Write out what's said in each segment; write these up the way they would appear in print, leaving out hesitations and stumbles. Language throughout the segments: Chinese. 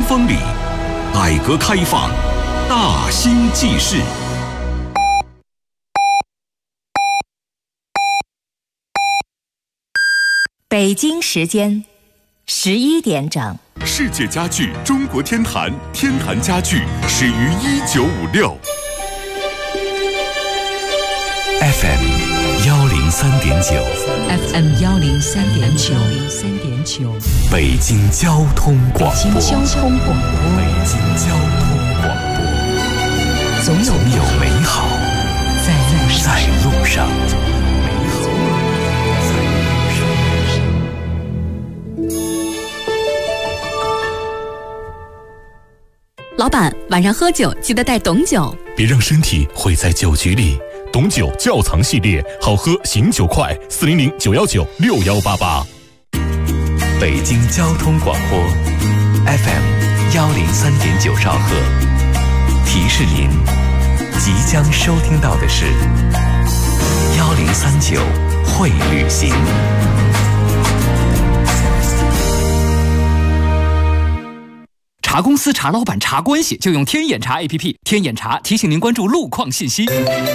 风里，改革开放大兴纪事。 北京时间11点整。 世界家具中国天坛，天坛家具始于1956。 FM 103.9 FM 103.9 北京交通广播。 北京交通广播，总有美好在路上。 老板，晚上喝酒记得带董酒， 别让身体毁在酒局里。董酒窖藏系列，好喝醒酒快，400-919-6188。 北京交通广播 FM 103.9兆赫，提示您即将收听到的是1039会旅行。 查公司、查老板、查关系，就用天眼查 APP。天眼查提醒您关注路况信息。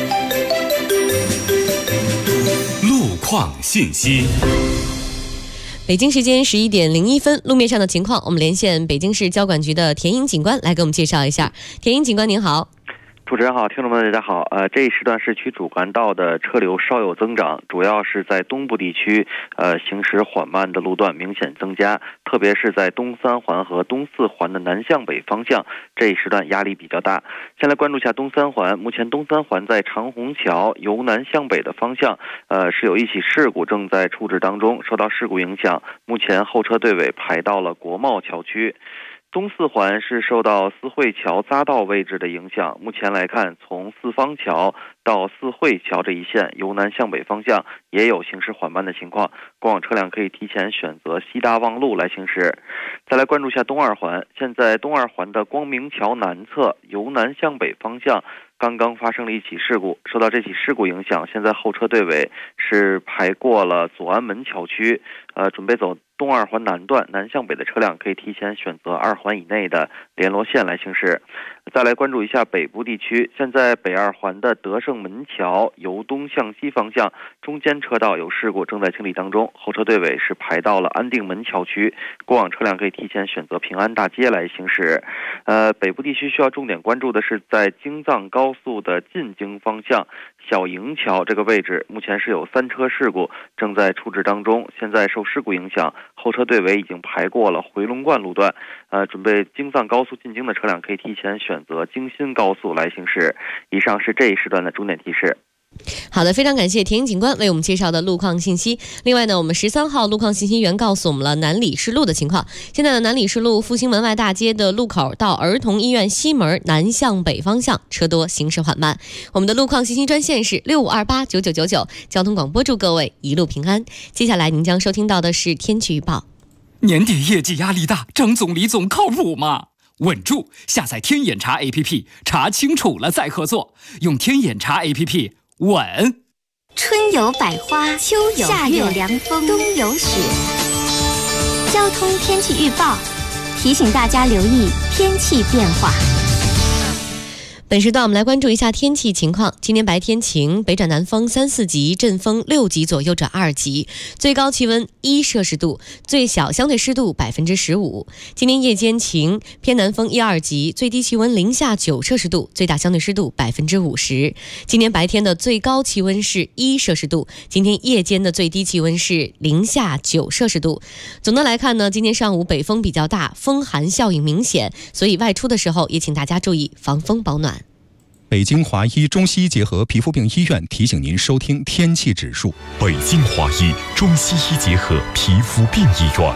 路况信息。 北京时间11点01分，路面上的情况，我们连线北京市交管局的田英警官来给我们介绍一下。田英警官您好。 主持人好，听众们大家好。这一时段市区主干道的车流稍有增长，主要是在东部地区，行驶缓慢的路段明显增加，特别是在东三环和东四环的南向北方向，这一时段压力比较大。先来关注一下东三环，目前东三环在长虹桥由南向北的方向，是有一起事故正在处置当中，受到事故影响，目前后车队尾排到了国贸桥区。东四环是受到四惠桥匝道位置的影响，目前来看，从四方桥到四惠桥这一线由南向北方向也有行驶缓慢的情况，过往车辆可以提前选择西大望路来行驶。再来关注一下东二环，现在东二环的光明桥南侧由南向北方向刚刚发生了一起事故，受到这起事故影响，现在后车队尾是排过了左安门桥区，准备走东二环南段南向北的车辆可以提前选择2环以内的联络线来行驶。再来关注一下北部地区，现在北二环的德胜门桥由东向西方向中间车道有事故正在清理当中，后车队尾是排到了安定门桥区，过往车辆可以提前选择平安大街来行驶。北部地区需要重点关注的是在京藏高速的进京方向小营桥这个位置，目前是有3车事故正在处置当中，现在受事故影响，后车队尾已经排过了回龙观路段，准备京藏高速进京的车辆可以提前选择京新高速来行驶。以上是这一时段的重点提示。 好的，非常感谢田英警官为我们介绍的路况信息。另外呢，我们13号路况信息员告诉我们了南礼士路的情况。现在的南礼士路复兴门外大街的路口到儿童医院西门南向北方向车多，行驶缓慢。我们的路况信息专线是65289999，交通广播祝各位一路平安。接下来您将收听到的是天气预报。 年底业绩压力大，张总李总靠谱吗？稳住，下载天眼查 APP， 查清楚了再合作，用天眼查 APP稳。 春有百花，秋有夏有凉风，冬有雪。交通天气预报提醒大家留意天气变化。 本时段我们来关注一下天气情况。今天白天晴，北转南风3、4级，阵风6级左右转2级，最高气温1摄氏度，最小相对湿度15%。今天夜间晴，偏南风1、2级，最低气温零下9摄氏度，最大相对湿度50%。今天白天的最高气温是1摄氏度，今天夜间的最低气温是零下9摄氏度。总的来看呢，今天上午北风比较大，风寒效应明显，所以外出的时候也请大家注意防风保暖。 北京华医中西医结合皮肤病医院提醒您收听天气指数。 北京华医中西医结合皮肤病医院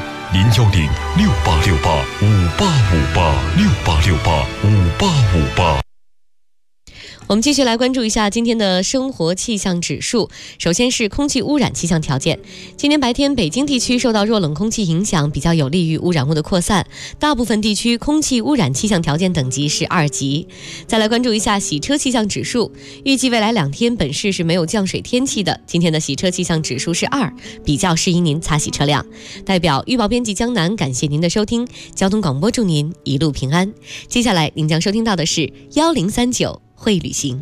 ，01068685858，68685858。 我们继续来关注一下今天的生活气象指数。首先是空气污染气象条件。今天白天北京地区受到弱冷空气影响，比较有利于污染物的扩散，大部分地区空气污染气象条件等级是2级。再来关注一下洗车气象指数。预计未来2天本市是没有降水天气的，今天的洗车气象指数是2，比较适宜您擦洗车辆。代表预报编辑江南感谢您的收听，交通广播祝您一路平安。接下来您将收听到的是1039会旅行。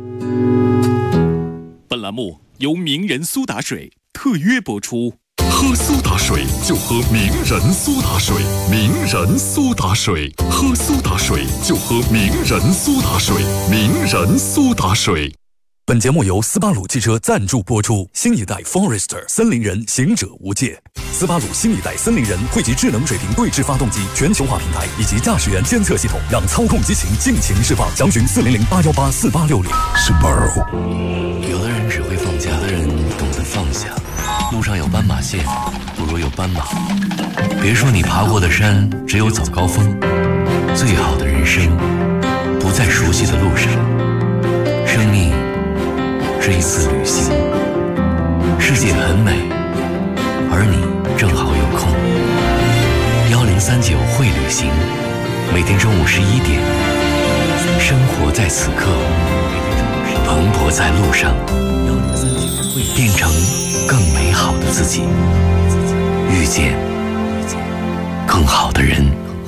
本栏目由名人苏打水特约播出。喝苏打水就喝名人苏打水，名人苏打水，喝苏打水就喝名人苏打水，名人苏打水。 本节目由斯巴鲁汽车赞助播出。新一代 Forester 森林人，行者无界。斯巴鲁新一代森林人汇集智能水平对置发动机、全球化平台以及驾驶员监测系统，让操控激情尽情释放。详询400-818-4860。Subaru。 有的人只会放假，有的人懂得放下。路上有斑马线，不如有斑马。别说你爬过的山只有早高峰，最好的人生不在熟悉的路上。生命是一次旅行，世界很美，而你正好有空。1039会旅行，每天中午11点，生活在此刻，蓬勃在路上，变成更美好的自己，遇见更好的人。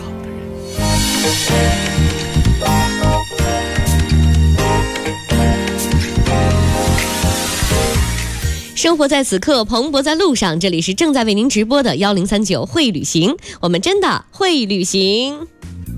生活在此刻，蓬勃在路上。这里是正在为您直播的1039会旅行，我们真的会旅行。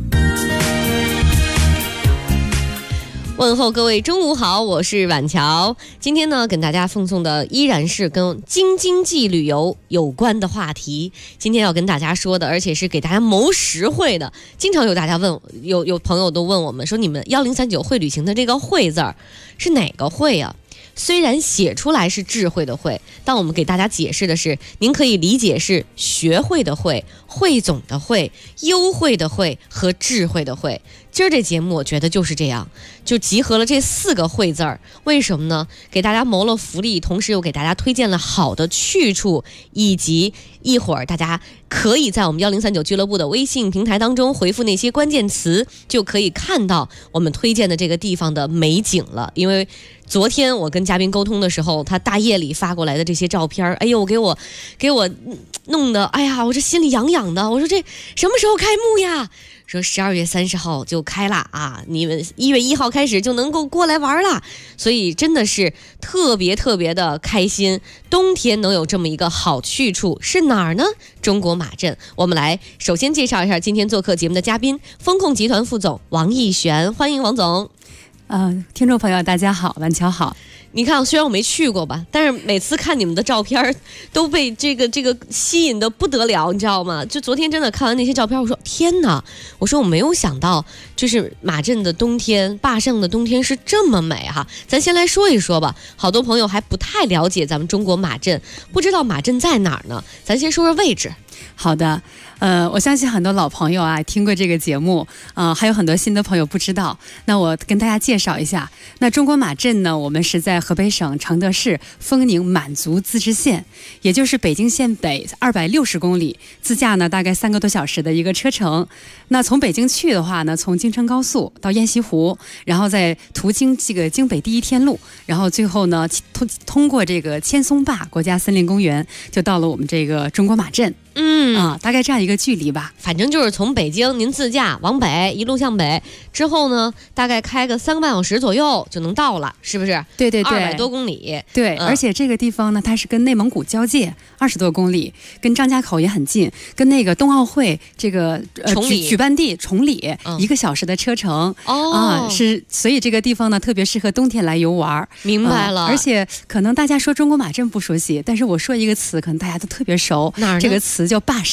问候各位中午好，我是婉乔。今天呢，跟大家奉送的依然是跟京津冀旅游有关的话题。今天要跟大家说的，而且是给大家谋实惠的。经常有大家问，有朋友都问我们说，你们1039会旅行的这个会字儿是哪个会啊？虽然写出来是智慧的慧，但我们给大家解释的是，您可以理解是学会的会、汇总的会、优惠的会和智慧的慧。今儿这节目我觉得就是这样，就集合了这4个会字儿。为什么呢？给大家谋了福利，同时又给大家推荐了好的去处，以及一会儿大家可以在我们1039俱乐部的微信平台当中回复那些关键词，就可以看到我们推荐的这个地方的美景了。因为昨天我跟嘉宾沟通的时候，他大夜里发过来的这些照片，哎呦，给我弄得，哎呀，我这心里痒痒的。我说这什么时候开幕呀？说12月30号就开了啊，你们1月1号开始就能够过来玩了，所以真的是特别特别的开心。冬天能有这么一个好去处是哪儿呢？中国马镇。我们来首先介绍一下今天做客节目的嘉宾，风控集团副总王义璇，欢迎王总。 听众朋友大家好，婉乔好。 你看，虽然我没去过吧，但是每次看你们的照片都被这个吸引的不得了，你知道吗？就昨天真的看完那些照片，我说天哪，我说我没有想到，就是马镇的冬天，坝上的冬天是这么美哈。咱先来说一说吧，好多朋友还不太了解咱们中国马镇，不知道马镇在哪儿呢？咱先说说位置。 好的，我相信很多老朋友啊听过这个节目，还有很多新的朋友不知道。那我跟大家介绍一下，那中国马镇呢，我们是在河北省常德市丰宁满族自治县，也就是北京县北260公里，自驾呢大概3个多小时的一个车程。那从北京去的话呢，从京承高速到雁西湖，然后再途经这个京北第1天路，然后最后呢通过这个千松坝国家森林公园，就到了我们这个中国马镇。大概这样一个距离吧。 反正就是从北京您自驾往北一路向北之后呢，大概开个3个半小时左右就能到了，是不是？ 对对对， 200多公里。 对，而且这个地方呢，它是跟内蒙古交界20多公里，跟张家口也很近，跟那个冬奥会这个举办地崇礼1个小时的车程。是，所以这个地方呢特别适合冬天来游玩。 明白了。 而且可能大家说中国马镇不熟悉，但是我说一个词可能大家都特别熟，哪儿呢？这个词叫坝上。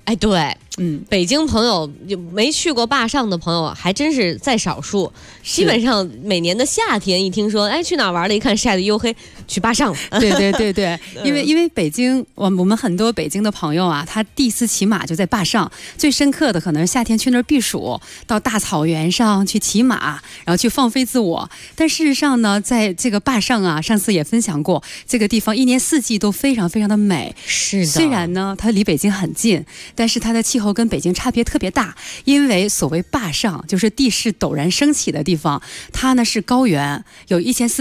哎，对，北京朋友就没去过坝上的朋友还真是在少数，基本上每年的夏天一听说，哎，去哪玩了？一看晒得黝黑，去坝上。 对，因为北京，我们很多北京的朋友啊，他第一次骑马就在坝上，最深刻的可能是夏天去那儿避暑，到大草原上去骑马，然后去放飞自我。但事实上呢，在这个坝上啊，上次也分享过，这个地方一年四季都非常非常的美。 是的， 虽然呢它离北京很近，但是它的气候跟北京差别特别大，因为所谓坝上就是地势陡然升起的地方，它呢是高原，有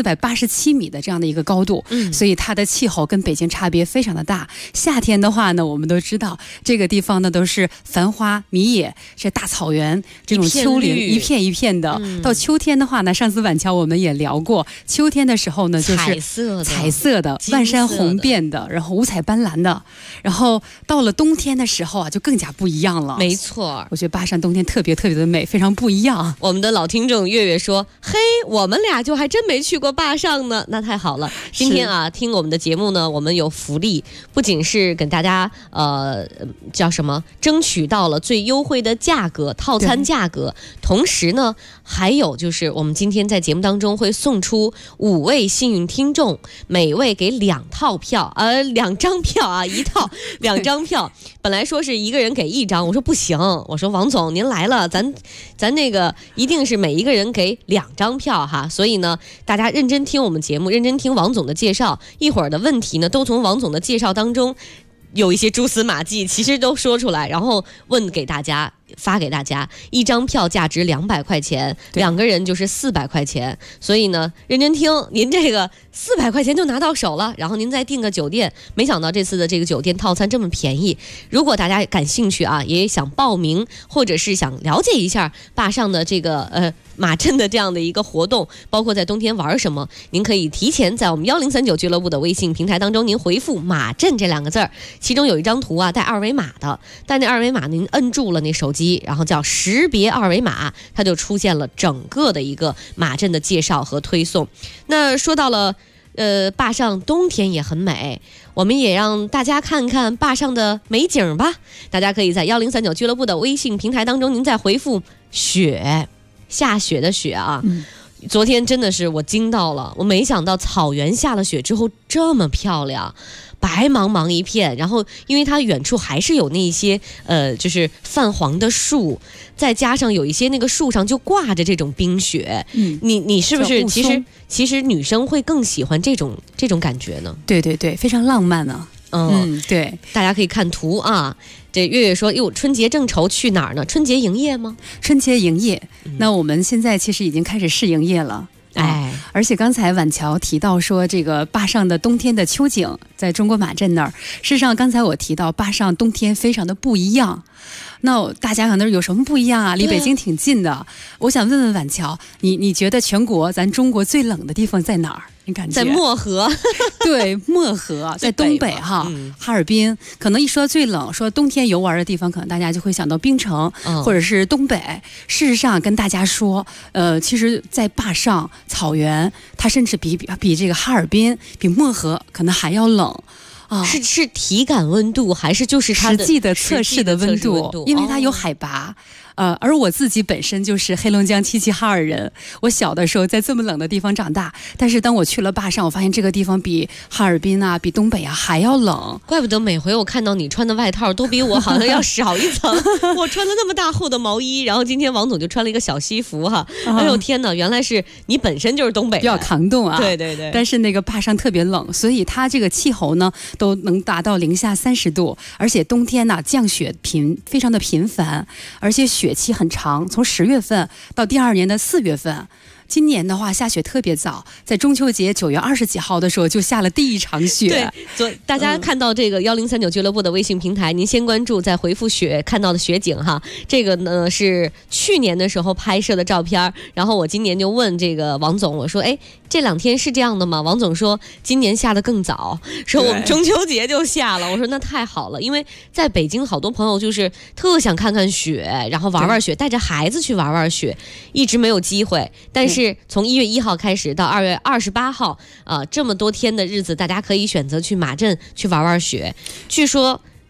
1487米的这样的一个高度，所以它的气候跟北京差别非常的大。夏天的话呢，我们都知道这个地方呢都是繁花迷野，这大草原这种丘陵一片一片的。到秋天的话呢，上次晚桥我们也聊过，秋天的时候呢就是彩色的万山红遍的，然后五彩斑斓的。然后到了冬天的时候啊，就更加不一样了。 没错， 我觉得坝上冬天特别特别的美，非常不一样。 我们的老听众月月说：“嘿，我们俩就还真没去过坝上呢。”那太好了，今天啊，听我们的节目呢，我们有福利，不仅是给大家叫什么，争取到了最优惠的价格，套餐价格，同时呢，还有就是我们今天在节目当中会送出5位幸运听众，每位给2张票啊，一套2张票。本来说是一个人给1张，我说不行，我说王总您来了，咱那个一定是每一个人给2张票哈。所以呢，大家认真听我们节目，认真听王总的介绍，一会儿的问题呢，都从王总的介绍当中有一些蛛丝马迹，其实都说出来，然后问给大家。发给大家，1张票价值200块钱，2个人就是400块钱。所以呢，认真听，您这个400块钱就拿到手了，然后您再订个酒店。没想到这次的这个酒店套餐这么便宜。如果大家感兴趣啊，也想报名，或者是想了解一下坝上的这个马镇的这样的一个活动，包括在冬天玩什么，您可以提前在我们1039俱乐部的微信平台当中，您回复马镇这2个字儿，其中有一张图啊带2维码的，带那2维码您摁住了那手机，然后叫识别2维码，它就出现了整个的一个马镇的介绍和推送。那说到了坝上冬天也很美，我们也让大家看看坝上的美景吧。大家可以在1039俱乐部的微信平台当中，您再回复雪，下雪的雪啊。昨天真的是我惊到了，我没想到草原下了雪之后这么漂亮，白茫茫一片，然后因为它远处还是有那些就是泛黄的树，再加上有一些那个树上就挂着这种冰雪，你是不是其实女生会更喜欢这种感觉呢？对，非常浪漫呢。对，大家可以看图啊。这月月说：“哟，春节正愁去哪儿呢？春节营业吗？春节营业。那我们现在其实已经开始试营业了。而且刚才晚桥提到说，这个坝上的冬天的秋景，在中国马镇那儿。事实上，刚才我提到坝上冬天非常的不一样。那大家可能有什么不一样啊？离北京挺近的。我想问问晚桥，你觉得全国咱中国最冷的地方在哪儿？你感觉在漠河？对，漠河在东北哈，哈尔滨。可能一说最冷，说冬天游玩的地方，可能大家就会想到冰城，或者是东北。事实上，跟大家说，其实，在坝上草原，它甚至比这个哈尔滨、比漠河可能还要冷。是体感温度，还是就是它的实际的测试的温度？因为它有海拔。而我自己本身就是黑龙江齐齐哈尔人，我小的时候在这么冷的地方长大，但是当我去了坝上，我发现这个地方比哈尔滨啊、比东北啊还要冷。怪不得每回我看到你穿的外套都比我好像要少一层，我穿了那么大厚的毛衣，然后今天王总就穿了一个小西服哈。哎呦天哪，原来是你本身就是东北人，比较抗冻啊。对。但是那个坝上特别冷，所以它这个气候呢都能达到-30度，而且冬天呢降雪非常的频繁，而且雪期很长，从10月份到第2年的4月份。今年的话下雪特别早，在中秋节9月20几号的时候就下了第1场雪。对，大家看到这个1039俱乐部的微信平台，您先关注，再回复雪看到的雪景哈。这个呢是去年的时候拍摄的照片，然后我今年就问这个王总，我说哎，这2天是这样的吗？王总说今年下的更早，说我们中秋节就下了。我说那太好了，因为在北京好多朋友就是特想看看雪，然后玩雪，带着孩子去玩雪，一直没有机会。但是从1月1号开始到2月28号这么多天的日子，大家可以选择去马镇去玩雪。据说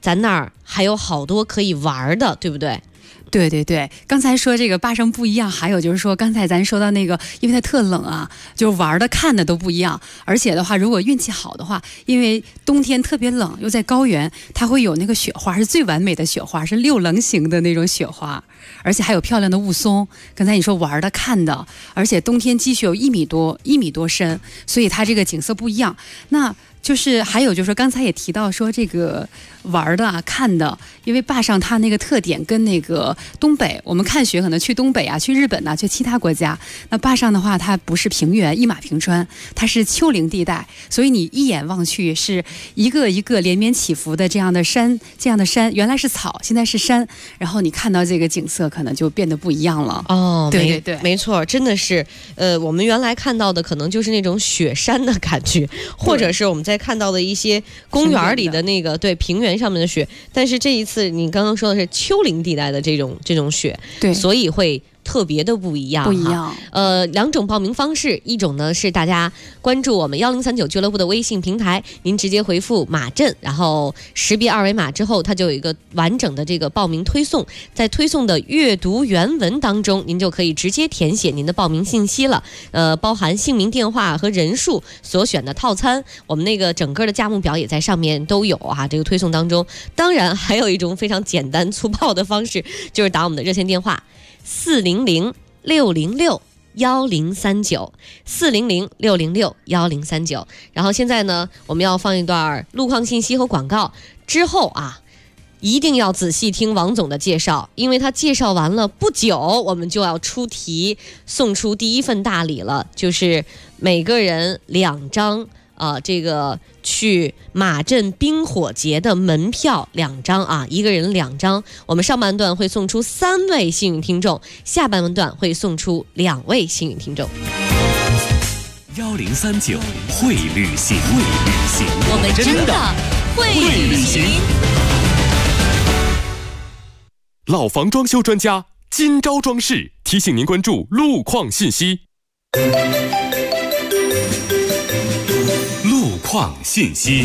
咱那儿还有好多可以玩的，对不对？ 对对对，刚才说这个坝上不一样，还有就是说刚才咱说到那个，因为它特冷啊，就是玩的看的都不一样。而且的话，如果运气好的话，因为冬天特别冷，又在高原，它会有那个雪花，是最完美的雪花，是6棱形的那种雪花，而且还有漂亮的雾凇。刚才你说玩的看的，而且冬天积雪有1米多深，所以它这个景色不一样。那就是还有就是说刚才也提到说这个玩的啊看的，因为坝上它那个特点跟那个东北，我们看雪可能去东北啊，去日本啊，去其他国家，那坝上的话它不是平原一马平川，它是丘陵地带，所以你一眼望去是一个一个连绵起伏的这样的山，原来是草，现在是山，然后你看到这个景色可能就变得不一样了。 哦， 对对对， 没错，真的是我们原来看到的可能就是那种雪山的感觉，或者是我们在看到的一些公园里的那个对平原上面的雪，但是这一次你刚刚说的是丘陵地带的这种雪， 对， 所以会特别的不一样。2种报名方式，一种呢是大家关注我们1039俱乐部的微信平台，您直接回复马震，然后识别2维码之后，它就有一个完整的这个报名推送，在推送的阅读原文当中，您就可以直接填写您的报名信息了。包含姓名、电话和人数，所选的套餐，我们那个整个的价目表也在上面都有啊。这个推送当中，当然还有一种非常简单粗暴的方式，就是打我们的热线电话400-606-1039，400-606-1039。然后现在呢，我们要放一段路况信息和广告，之后啊，一定要仔细听王总的介绍，因为他介绍完了不久，我们就要出题，送出第一份大礼了，就是每个人2张这个去马震冰火节的门票2张啊，一个人2张。我们上半段会送出3位幸运听众，下半段会送出2位幸运听众。 1039会旅行， 我们真的会旅行。 老房装修专家今朝装饰提醒您关注路况信息。 路况信息。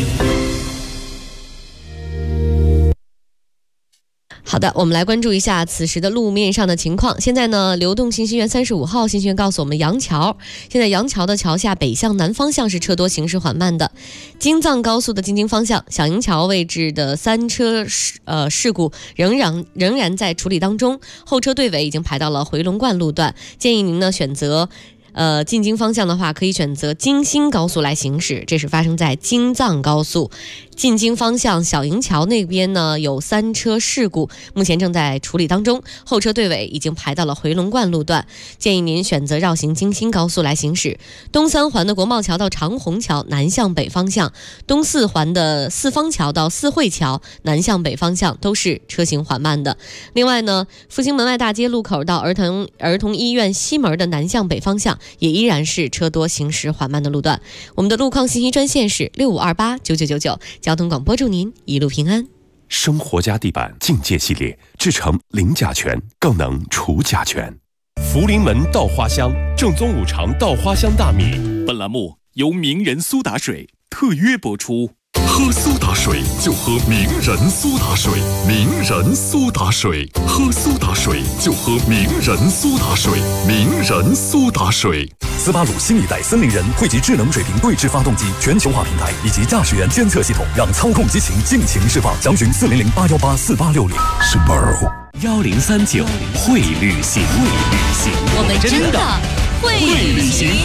好的，我们来关注一下此时的路面上的情况。现在呢，流动信息源35号信息源告诉我们，杨桥现在杨桥的桥下北向南方向是车多，行驶缓慢的。京藏高速的京津方向小营桥位置的3车事故仍然在处理当中，后车队尾已经排到了回龙观路段，建议您呢选择进京方向的话，可以选择京新高速来行驶。这是发生在京藏高速进京方向小营桥那边呢，有3车事故，目前正在处理当中，后车队尾已经排到了回龙观路段，建议您选择绕行京新高速来行驶。东3环的国贸桥到长虹桥南向北方向，东4环的四方桥到四惠桥南向北方向都是车行缓慢的。另外呢，复兴门外大街路口到儿童医院西门的南向北方向也依然是车多行驶缓慢的路段。我们的路况信息专线是65289999，交通广播祝您一路平安。 生活家地板境界系列制成零甲醛，更能除甲醛。福临门稻花香，正宗五常稻花香大米。 本栏目由名人苏打水特约播出。 喝苏打水就喝名人苏打水，名人苏打水，喝苏打水就喝名人苏打水，名人苏打水。 斯巴鲁新一代森林人汇集智能水平对置发动机全球化平台以及驾驶员监测系统，让操控激情尽情释放。详询400-818-4860。Subaru 1039会旅行， 我们真的会旅行。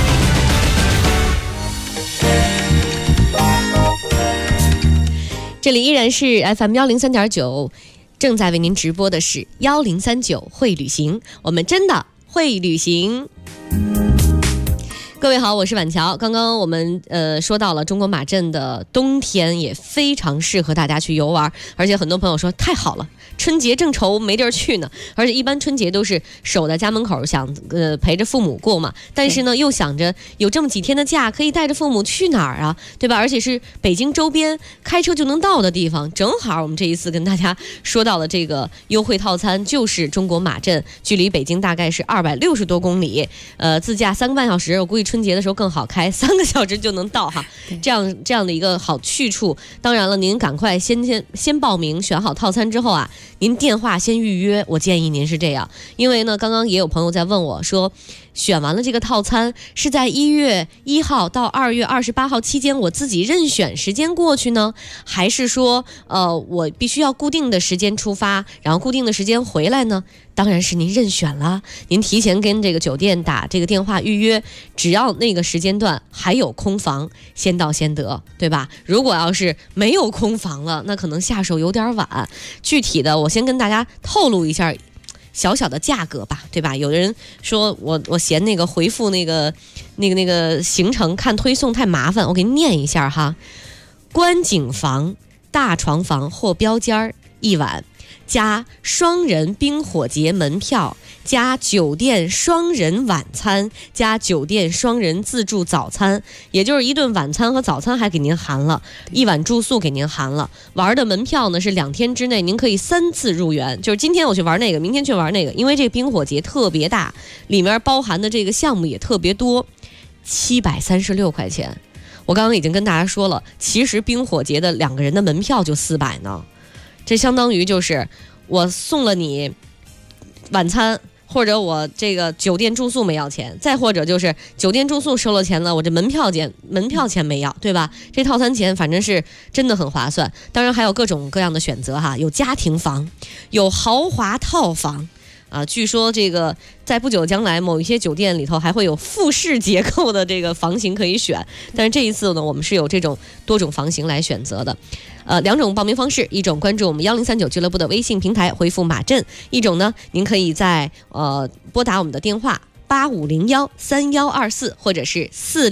这里依然是 FM 103.9，正在为您直播的是1039会旅行，我们真的会旅行。各位好，我是婉乔。刚刚我们说到了中国马震的冬天也非常适合大家去游玩，而且很多朋友说太好了，春节正愁没地儿去呢。而且一般春节都是守在家门口，想陪着父母过嘛，但是呢又想着有这么几天的假，可以带着父母去哪儿啊，对吧？而且是北京周边开车就能到的地方。正好我们这一次跟大家说到了这个优惠套餐，就是中国马震，距离北京大概是260多公里，自驾3个半小时，我估计春节的时候更好开，3个小时就能到哈。这样的一个好去处。当然了，您赶快先报名，选好套餐之后啊，您电话先预约。我建议您是这样，因为呢，刚刚也有朋友在问我说，选完了这个套餐是在1月1号到2月28号期间我自己任选时间过去呢，还是说我必须要固定的时间出发，然后固定的时间回来呢？当然是您任选了，您提前跟这个酒店打这个电话预约，只要那个时间段还有空房，先到先得，对吧？如果要是没有空房了，那可能下手有点晚。具体的我先跟大家透露一下小小的价格吧，对吧？有的人说我嫌那个回复那个行程看推送太麻烦，我给你念一下哈。观景房大床房或标间1晚，加双人冰火节门票，加酒店双人晚餐，加酒店双人自助早餐，也就是一顿晚餐和早餐还给您含了，1晚住宿给您含了。玩的门票呢是2天之内您可以3次入园，就是今天我去玩那个，明天去玩那个，因为这个冰火节特别大，里面包含的这个项目也特别多，736块钱。我刚刚已经跟大家说了，其实冰火节的2个人的门票就400呢，这相当于就是我送了你晚餐，或者我这个酒店住宿没要钱，再或者就是酒店住宿收了钱了，我这门票钱没要，对吧？这套餐钱反正是真的很划算。当然还有各种各样的选择哈，有家庭房，有豪华套房。据说这个在不久将来某一些酒店里头还会有复式结构的这个房型可以选，但是这一次呢，我们是有这种多种房型来选择的。2种报名方式，一种关注我们1039俱乐部的微信平台回复马震，一种呢您可以在拨打我们的电话85013124或者是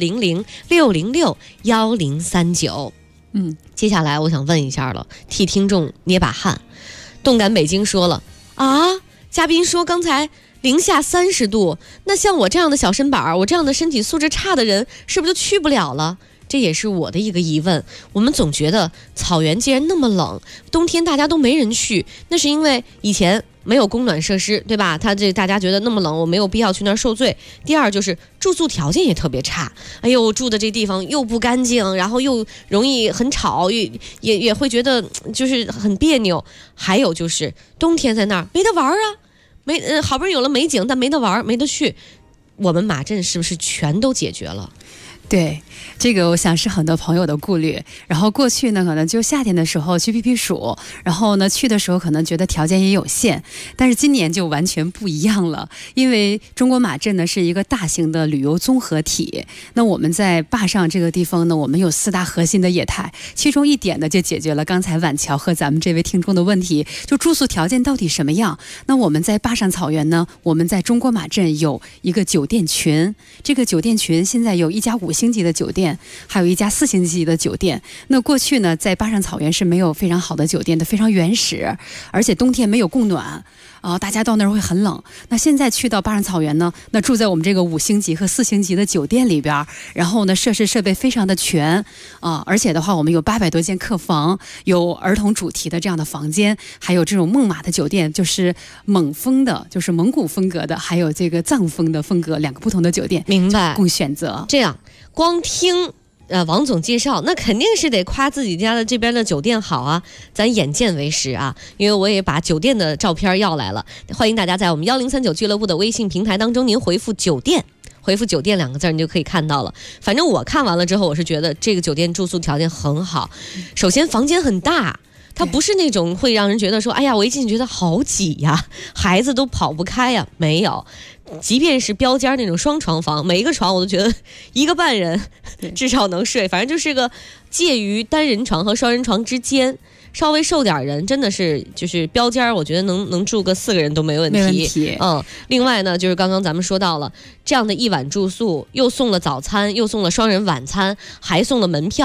400-606-1039。接下来我想问一下了，替听众捏把汗。动感北京说了嘉宾说刚才零下30度，那像我这样的小身板，我这样的身体素质差的人，是不是就去不了了？这也是我的一个疑问。我们总觉得草原既然那么冷，冬天大家都没人去，那是因为以前没有供暖设施，对吧？大家觉得那么冷，我没有必要去那儿受罪。第二就是住宿条件也特别差，哎呦，住的这地方又不干净，然后又容易很吵，也会觉得就是很别扭。还有就是冬天在那儿没得玩啊，好不容易有了美景，但没得玩，没得去。我们马震是不是全都解决了？ 对，这个我想是很多朋友的顾虑。然后过去呢，可能就夏天的时候去避避暑，然后呢去的时候可能觉得条件也有限，但是今年就完全不一样了。因为中国马震呢是一个大型的旅游综合体，那我们在坝上这个地方呢，我们有4大核心的业态，其中一点呢就解决了刚才晚桥和咱们这位听众的问题，就住宿条件到底什么样。那我们在坝上草原呢，我们在中国马震有一个酒店群，这个酒店群现在有1家5星级的酒店，还有1家4星级的酒店。那过去呢，在坝上草原是没有非常好的酒店的，非常原始，而且冬天没有供暖大家到那儿会很冷。那现在去到坝上草原呢，那住在我们这个5星级和4星级的酒店里边，然后呢设施设备非常的全而且的话，我们有800多间客房，有儿童主题的这样的房间，还有这种孟马的酒店，就是蒙风的，就是蒙古风格的，还有这个藏风的风格，2个不同的酒店， 明白， 供选择。 这样光听王总介绍，那肯定是得夸自己家的这边的酒店好啊，咱眼见为实啊，因为我也把酒店的照片要来了。欢迎大家在我们1039俱乐部的微信平台当中，您回复酒店2个字，你就可以看到了。反正我看完了之后，我是觉得这个酒店住宿条件很好。首先房间很大，它不是那种会让人觉得说，哎呀，我一进去觉得好挤呀，孩子都跑不开呀，没有。即便是标间那种双床房，每一个床我都觉得1个半人至少能睡，反正就是个介于单人床和双人床之间，稍微瘦点人真的是就是标间，我觉得能住个4个人都没问题。 没问题。 另外呢，就是刚刚咱们说到了这样的1晚住宿，又送了早餐，又送了双人晚餐，还送了门票。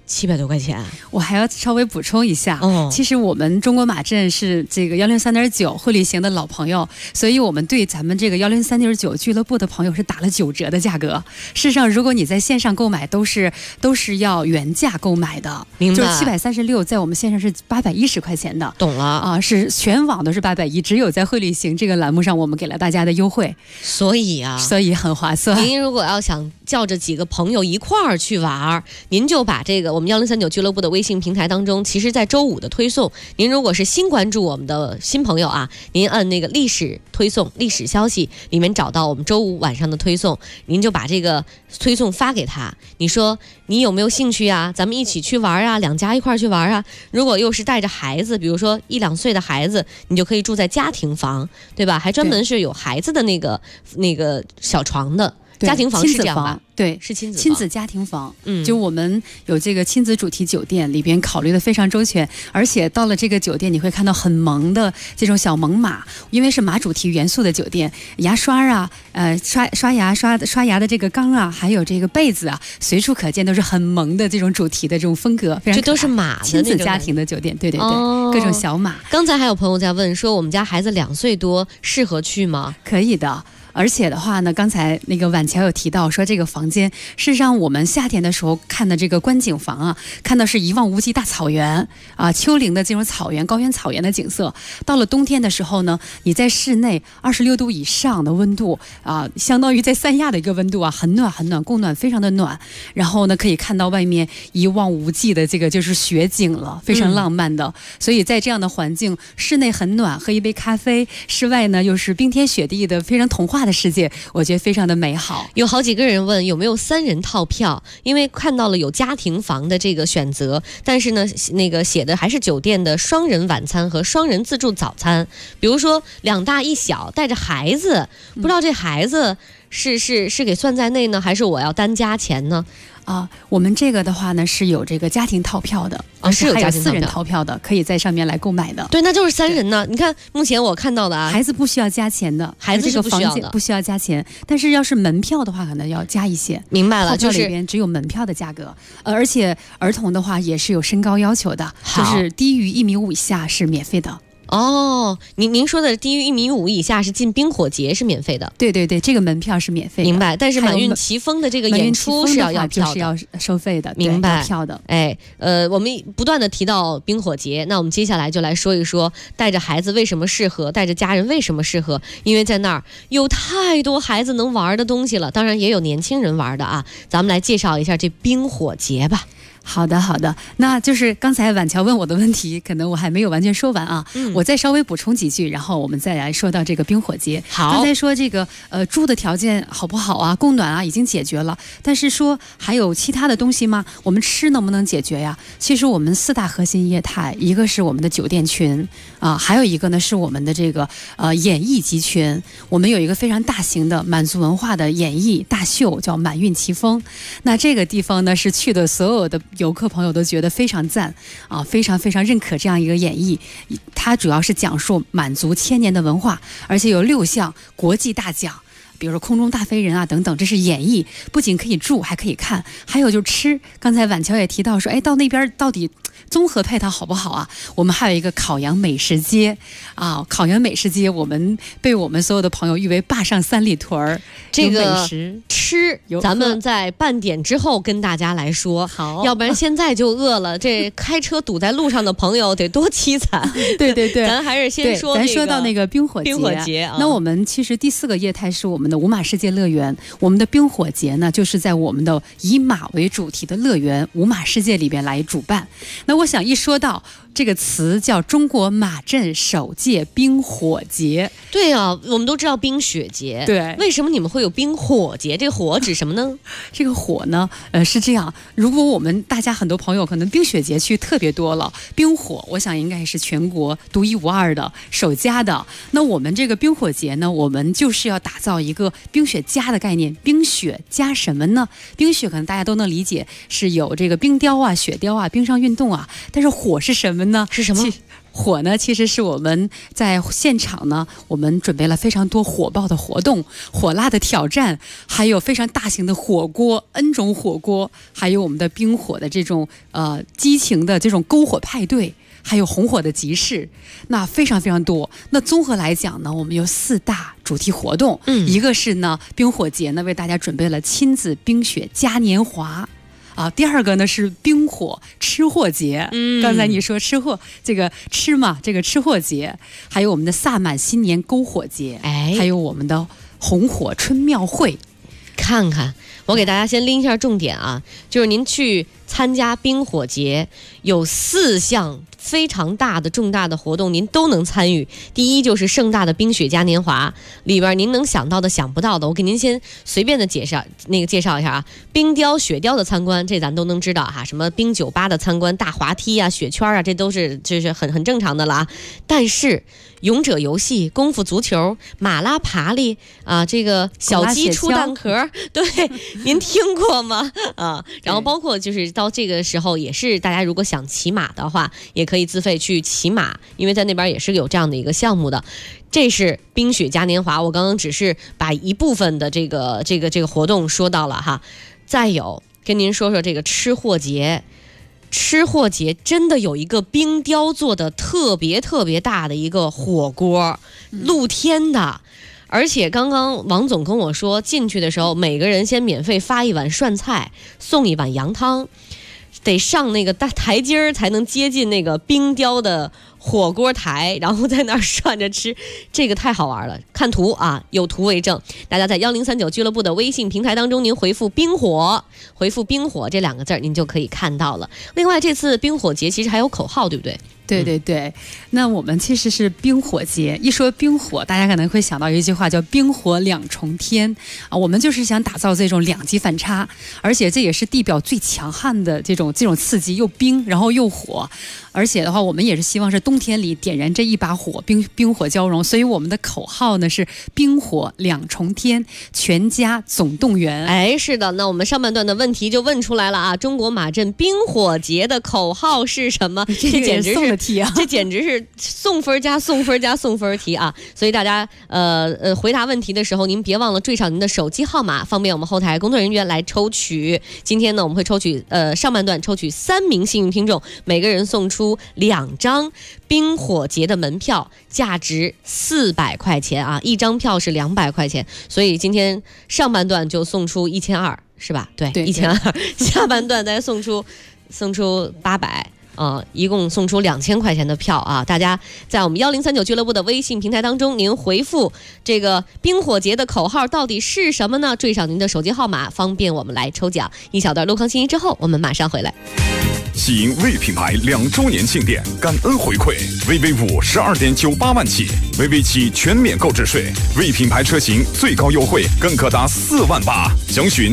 700多块钱。 我还要稍微补充一下，其实我们中国马镇是这个103.9会旅行的老朋友，所以我们对咱们这个103.9俱乐部的朋友是打了9折的价格。事实上，如果你在线上购买，都是要原价购买的， 明白？ 就是736，在我们线上是810块钱的。 懂了啊，是全网都是810，只有在会旅行这个栏目上，我们给了大家的优惠， 所以很划算。 您如果要想叫着几个朋友一块儿去玩，您就把这个我们103.9俱乐部的微信平台当中，其实在周5的推送，您如果是新关注我们的新朋友啊，您按那个历史推送、历史消息里面找到我们周5晚上的推送，您就把这个推送发给他，你说你有没有兴趣啊？咱们一起去玩啊，2家一块儿去玩啊。如果又是带着孩子，比如说1、2岁的孩子，你就可以住在家庭房，对吧？还专门是有孩子的那个小床的。家庭房是这样吧？ 对， 是亲子家庭房。就我们有这个亲子主题酒店，里边考虑的非常周全，而且到了这个酒店，你会看到很萌的这种小萌马，因为是马主题元素的酒店，牙刷啊，刷牙的这个缸啊，还有这个被子啊，随处可见，都是很萌的这种主题的这种风格，非常可爱。 这都是马的亲子家庭的酒店，对对对，各种小马。 刚才还有朋友在问说，我们家孩子2岁多，适合去吗？ 可以的。而且的话呢，刚才那个婉乔有提到说，这个房间事实上我们夏天的时候看的这个观景房啊，看到是一望无际大草原啊，丘陵的这种草原、高原草原的景色。到了冬天的时候呢，你在室内26度以上的温度啊，相当于在三亚的一个温度啊，很暖很暖，供暖非常的暖。然后呢，可以看到外面一望无际的这个就是雪景了，非常浪漫的。所以在这样的环境，室内很暖，喝一杯咖啡，室外呢又是冰天雪地的，非常童话的世界，我觉得非常的美好。 有好几个人问有没有3人套票，因为看到了有家庭房的这个选择，但是呢那个写的还是酒店的双人晚餐和双人自助早餐。比如说2大1小带着孩子，不知道这孩子是给算在内呢，还是我要单加钱呢？ 我们这个的话呢是有这个家庭套票的， 是有家庭 4人套票的，可以在上面来购买的。 对，那就是3人呢。你看目前我看到的啊， 孩子不需要加钱的， 孩子是不需要的， 不需要加钱。但是要是门票的话，可能要加一些。 明白了，就是里边只有门票的价格，而且儿童的话也是有身高要求的，就是低于1.5米以下是免费的。 您说的低于1.5米以下是进冰火节是免费的。 对对对，这个门票是免费的。 明白。但是满运奇峰的这个演出是要票的， 就是要收费的。 明白。 要票的。 我们不断的提到冰火节，那我们接下来就来说一说带着孩子为什么适合，带着家人为什么适合。因为在那儿有太多孩子能玩的东西了，当然也有年轻人玩的啊。咱们来介绍一下这冰火节吧。 好的，那就是刚才婉乔问我的问题，可能我还没有完全说完啊，我再稍微补充几句，然后我们再来说到这个冰火节。 好， 刚才说这个住的条件好不好啊，供暖啊已经解决了，但是说还有其他的东西吗？我们吃能不能解决呀？其实我们4大核心业态，一个是我们的酒店群啊，还有一个呢是我们的这个演艺集群，我们有一个非常大型的满族文化的演艺大秀，叫满运奇峰。那这个地方呢是去的所有的游客朋友都觉得非常赞啊，非常非常认可这样一个演绎。它主要是讲述满族1000年的文化，而且有6项国际大奖，比如说空中大飞人啊等等，这是演绎，不仅可以住还可以看。还有就是吃，刚才婉乔也提到说，到那边到底综合配套好不好啊？我们还有一个烤羊美食街啊，烤羊美食街我们被我们所有的朋友誉为坝上3里屯。 这个美食吃咱们在半点之后跟大家来说， 好， 要不然现在就饿了。这开车堵在路上的朋友得多凄惨。 对对对， 咱还是先说、 咱说到那个冰火节。那我们其实第4个业态是我们的五马世界乐园，我们的冰火节呢就是在我们的以马为主题的乐园五马世界里边来主办。那我想一说到这个词叫中国马镇首届冰火节。 对啊，我们都知道冰雪节， 对， 为什么你们会有冰火节？这个火指什么呢？ 这个火呢，是这样，如果我们大家很多朋友可能冰雪节去特别多了，冰火我想应该是全国独一无二的首家的。那我们这个冰火节呢，我们就是要打造一个冰雪加的概念。冰雪加什么呢？冰雪可能大家都能理解，是有这个冰雕啊、雪雕啊、冰上运动啊，但是火是什么呢？ 是什么？ 火呢，其实是我们在现场呢，我们准备了非常多火爆的活动，火辣的挑战，还有非常大型的火锅 ，N 种火锅，还有我们的冰火的这种激情的这种篝火派对。还有红火的集市，那非常非常多。那综合来讲呢，我们有4大主题活动，一个是呢冰火节呢为大家准备了亲子冰雪嘉年华。第二个呢是冰火吃货节，刚才你说吃货这个吃嘛，这个吃货节，还有我们的萨满新年篝火节，还有我们的红火春庙会。 看看，我给大家先拎一下重点啊，就是您去参加冰火节，有4项非常大的重大的活动您都能参与。第一就是盛大的冰雪嘉年华，里边您能想到的想不到的，我给您先随便的介绍一下啊。冰雕雪雕的参观，这咱都能知道哈，什么冰酒吧的参观，大滑梯啊，雪圈啊，这都是就是很正常的了啊。但是勇者游戏、功夫足球、马拉爬犁啊，这个小鸡出蛋壳，对，您听过吗？然后包括就是到这个时候，也是大家如果想骑马的话，也可以自费去骑马，因为在那边也是有这样的一个项目的。这是冰雪嘉年华，我刚刚只是把一部分的这个活动说到了哈。再有跟您说说这个吃货节。吃货节真的有一个冰雕做的特别大的一个火锅，露天的，而且刚刚王总跟我说，进去的时候每个人先免费发一碗涮菜，送一碗羊汤，得上那个大台阶才能接近那个冰雕的火锅台，然后在那儿涮着吃，这个太好玩了。看图啊，有图为证。大家在1039俱乐部的微信平台当中，您回复冰火这2个字，您就可以看到了。另外，这次冰火节其实还有口号，对不对？ 对，那我们其实是冰火节，一说冰火，大家可能会想到一句话叫冰火两重天啊，我们就是想打造这种2极反差，而且这也是地表最强悍的这种刺激，又冰然后又火，而且的话，我们也是希望是冬天里点燃这一把火，冰火交融，所以我们的口号呢是冰火两重天，全家总动员。 是的，那我们上半段的问题就问出来了啊，中国马镇冰火节的口号是什么？这简直是这简直是送分加送分加送分题啊！所以大家回答问题的时候，您别忘了缀上您的手机号码，方便我们后台工作人员来抽取。今天呢，我们会抽取上半段抽取3名幸运听众，每个人送出2张冰火节的门票，价值400块钱啊，1张票是200块钱，所以今天上半段就送出1200，是吧？对，1200，下半段再送出800。一共送出2000块钱的票啊！大家在我们1039俱乐部的微信平台当中，您回复这个冰火节的口号到底是什么呢？缀上您的手机号码，方便我们来抽奖。一小段路况信息之后，我们马上回来。 喜迎魏品牌2周年庆典，感恩回馈，VV5 12.98万起，VV7全免购置税，魏品牌车型最高优惠更可达4万8，详询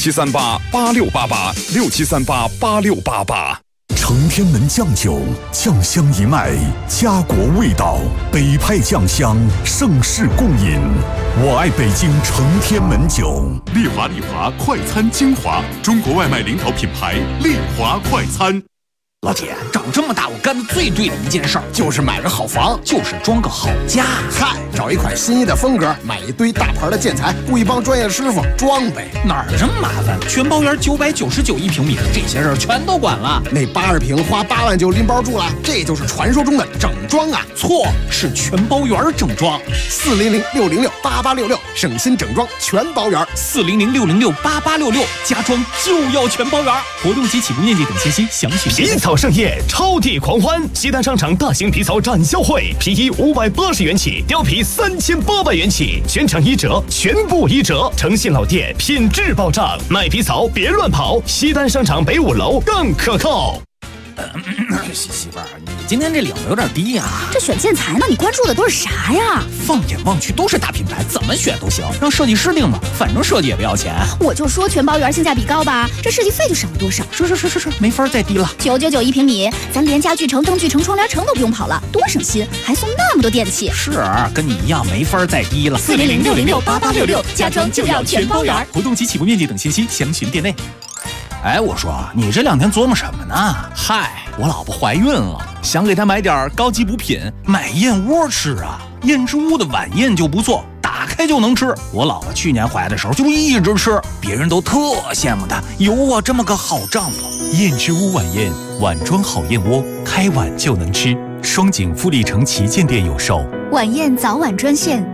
67388688，67388688。 承天门酱酒，酱香一脉，家国味道，北派酱香，盛世共饮。我爱北京承天门酒。 丽华快餐精华，中国外卖领导品牌，丽华快餐。 老铁，长这么大我干的最对的一件事儿，就是买个好房，就是装个好家。 嗨，找一款心仪的风格，买一堆大牌的建材，雇一帮专业师傅装呗。 哪儿这么麻烦？全包圆999一平米，这些事儿全都管了。 那80平花8万就拎包住了，这就是传说中的整装啊！ 错，是全包圆整装。 400-606-8866，省心整装全包圆。 400-606-8866，家装就要全包圆。活动及起步面积等信息详询。 皮草盛宴，超地狂欢！西单商场大型皮草展销会，皮衣580元起，貂皮3800元起，全场1折，全部1折。诚信老店，品质保障，买皮草别乱跑。西单商场北5楼更可靠。 媳妇儿，你今天这领子有点低啊！ 这选建材呢，你关注的都是啥呀？ 放眼望去都是大品牌，怎么选都行，让设计师定吧，反正设计也不要钱。 我就说全包圆性价比高吧，这设计费就省了多少？ 是，没法再低了。 999一平米，咱连家具城、灯具城、窗帘城都不用跑了，多省心，还送那么多电器。 是，跟你一样没法再低了。 400-606-8866，家装就要全包圆。 活动及起步面积等信息详询店内。 哎，我说你这2天琢磨什么呢？ 嗨，我老婆怀孕了，想给她买点高级补品，买燕窝吃啊。燕之屋的晚宴就不错，打开就能吃。我老婆去年怀的时候就一直吃，别人都特羡慕她有我这么个好丈夫。 燕之屋晚宴，碗装好燕窝，开碗就能吃。双井富力城旗舰店有售。 晚宴早晚专线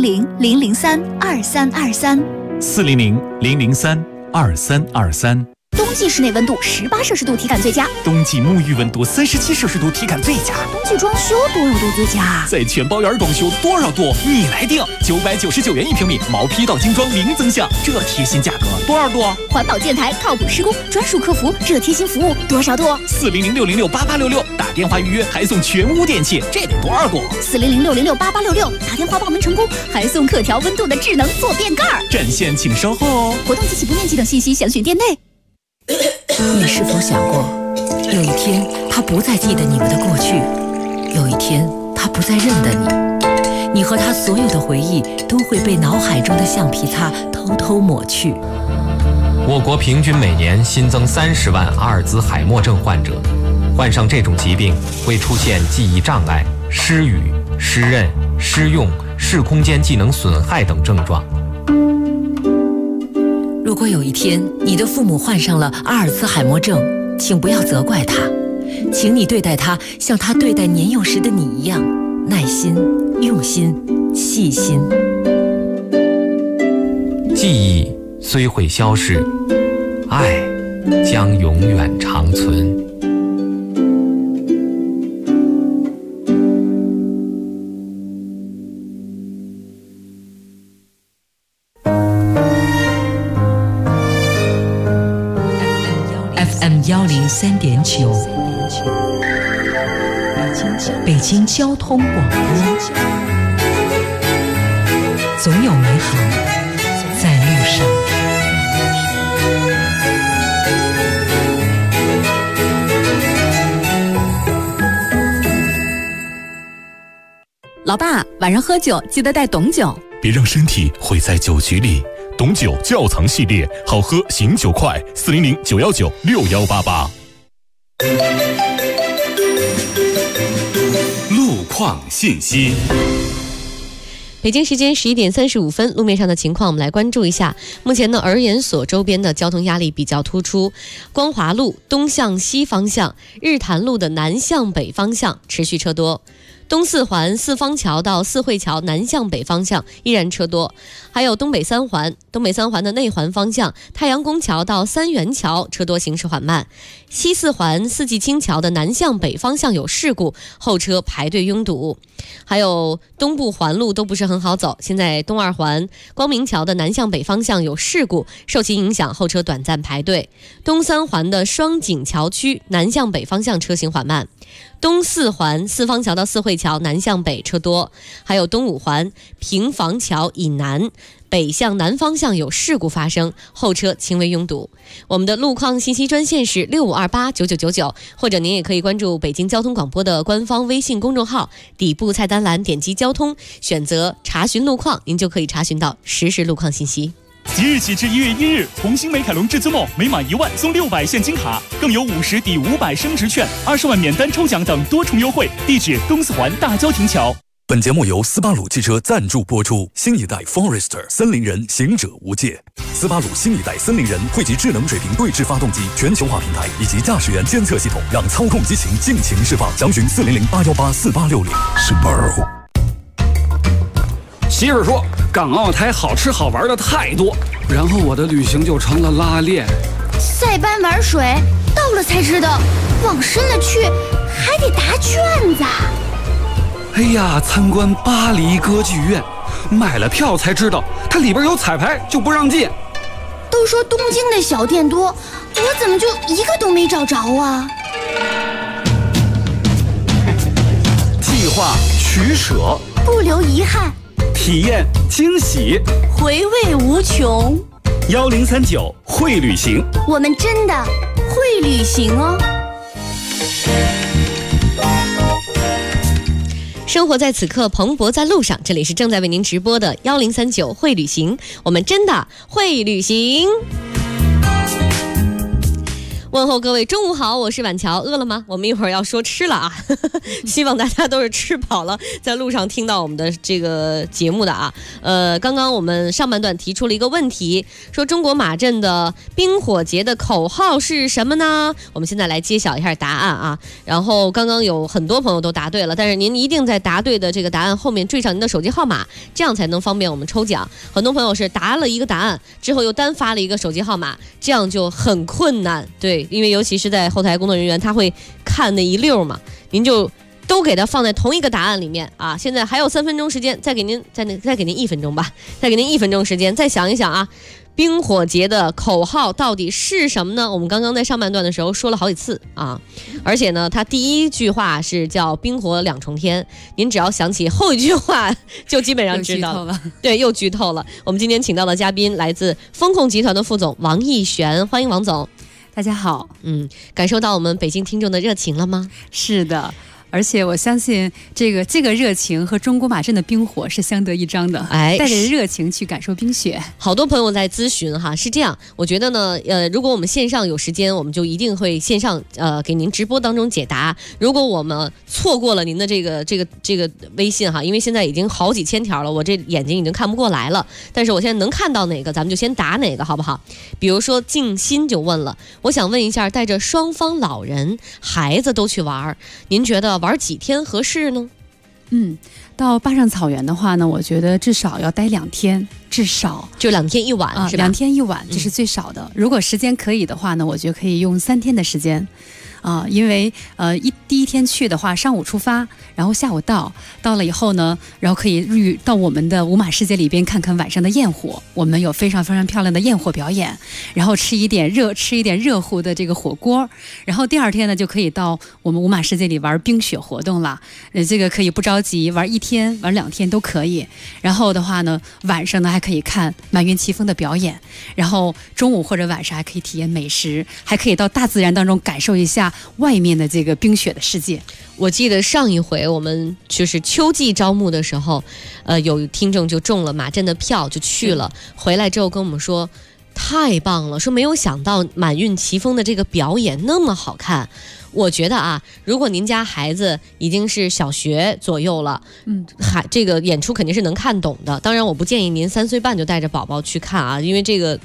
400-003-2323，400-003-2323。 冬季室内温度18摄氏度体感最佳， 冬季沐浴温度37摄氏度体感最佳， 冬季装修多少度最佳？ 在全包园装修多少度你来定，999元1平米，毛坯到精装零增项，这贴心价格多少度？ 环保建材，靠谱施工，专属客服，这贴心服务多少度 ？400-606-8866，打电话预约还送全屋电器，这得多少度 ？400-606-8866，打电话报名成功还送可调温度的智能坐便盖。 占线请稍后哦。 活动及其不面积等信息详询店内。 你是否想过，有一天他不再记得你们的过去，有一天他不再认得你，你和他所有的回忆都会被脑海中的橡皮擦偷偷抹去。 我国平均每年新增30万阿尔兹海默症患者，患上这种疾病会出现记忆障碍、失语、失认、失用、视空间技能损害等症状。 如果有一天你的父母患上了阿尔兹海默症，请不要责怪他，请你对待他像他对待年幼时的你一样，耐心、用心、细心。 记忆虽会消逝，爱将永远长存。 103.9，北京交通广播，总有美好在路上。 老爸，晚上喝酒记得带董酒， 别让身体毁在酒局里。董酒窖藏系列，好喝醒酒快，400-919-6188。 路况信息。 北京时间11点35分，路面上的情况我们来关注一下。目前呢，儿研所周边的交通压力比较突出，光华路东向西方向、日坛路的南向北方向持续车多。东四环四方桥到四惠桥南向北方向依然车多，还有东北三环的内环方向太阳宫桥到三元桥车多，行驶缓慢。西四环四季青桥的南向北方向有事故，后车排队拥堵。还有东部环路都不是很好走，现在东二环光明桥的南向北方向有事故，受其影响后车短暂排队。东三环的双井桥区南向北方向车行缓慢。东四环四方桥到四惠桥南向北车多，还有东五环平房桥以南北向南方向有事故发生，后车轻微拥堵。我们的路况信息专线是65289999，或者您也可以关注北京交通广播的官方微信公众号，底部菜单栏点击交通，选择查询路况，您就可以查询到实时路况信息。 即日起至1月1日，红星美凯龙至尊梦每满1万送600现金卡，更有50抵500升值券、20万免单抽奖等多重优惠。地址东四环大郊亭桥。 本节目由斯巴鲁汽车赞助播出。新一代 Forester 森林人，行者无界。斯巴鲁新一代森林人汇集智能水平对置发动机全球化平台以及驾驶员监测系统，让操控激情尽情释放。详询400-818-4860。斯巴鲁。 媳妇说，港澳台好吃好玩的太多，然后我的旅行就成了拉练。 塞班玩水，到了才知道，往深了去还得答卷子。 哎呀，参观巴黎歌剧院，买了票才知道，它里边有彩排就不让进。 都说东京的小店多，我怎么就一个都没找着啊？ 计划取舍， 不留遗憾。 体验惊喜， 回味无穷。 1039会旅行， 我们真的会旅行哦。 生活在此刻，蓬勃在路上。这里是正在为您直播的1039会旅行，我们真的会旅行。 问候各位中午好，我是婉乔。饿了吗？我们一会儿要说吃了啊，希望大家都是吃饱了，在路上听到我们的这个节目的啊。刚刚我们上半段提出了一个问题，说中国马镇的冰火节的口号是什么呢？我们现在来揭晓一下答案啊。然后刚刚有很多朋友都答对了，但是您一定在答对的这个答案后面缀上您的手机号码，这样才能方便我们抽奖。很多朋友是答了一个答案之后又单发了一个手机号码，这样就很困难。对，因为尤其是在后台工作人员他会看那一溜嘛，您就都给它放在同一个答案里面啊。现在还有3分钟时间，再给您1分钟吧，再给您1分钟时间，再想一想啊，冰火节的口号到底是什么呢？我们刚刚在上半段的时候说了好几次啊，而且呢，它第一句话是叫冰火两重天，您只要想起后一句话，就基本上知道了。对，又剧透了。我们今天请到的嘉宾来自风控集团的副总王义璇，欢迎王总。 大家好。 感受到我们北京听众的热情了吗？ 是的。而且我相信这个热情和中国马镇的冰火是相得益彰的，带着热情去感受冰雪。 好多朋友在咨询哈，是这样，我觉得呢，如果我们线上有时间，我们就一定会线上给您直播当中解答。如果我们错过了您的这个微信哈，因为现在已经好几千条了，我这眼睛已经看不过来了。但是我现在能看到哪个，咱们就先答哪个，好不好？比如说静心就问了，我想问一下，带着双方老人、孩子都去玩，您觉得玩几天合适呢？ 到坝上草原的话呢，我觉得至少要待2天，至少就2天1晚是吧？2 天1晚，这是最少的。如果时间可以的话呢，我觉得可以用3天的时间。因为第一天去的话，上午出发，然后下午到了以后呢，然后可以到我们的五马世界里边看看晚上的焰火，我们有非常非常漂亮的焰火表演，然后吃一点热乎的这个火锅，然后第2天呢就可以到我们五马世界里玩冰雪活动了。这个可以不着急，玩1天玩2天都可以。然后的话呢，晚上呢还可以看满云奇峰的表演，然后中午或者晚上还可以体验美食，还可以到大自然当中感受一下外面的这个冰雪的世界。 我记得上一回我们就是秋季招募的时候，有听众就中了马镇的票就去了，回来之后跟我们说太棒了，说没有想到满运奇峰的这个表演那么好看。我觉得啊，如果您家孩子已经是小学左右了，这个演出肯定是能看懂的。当然我不建议您3岁半就带着宝宝去看啊，因为这个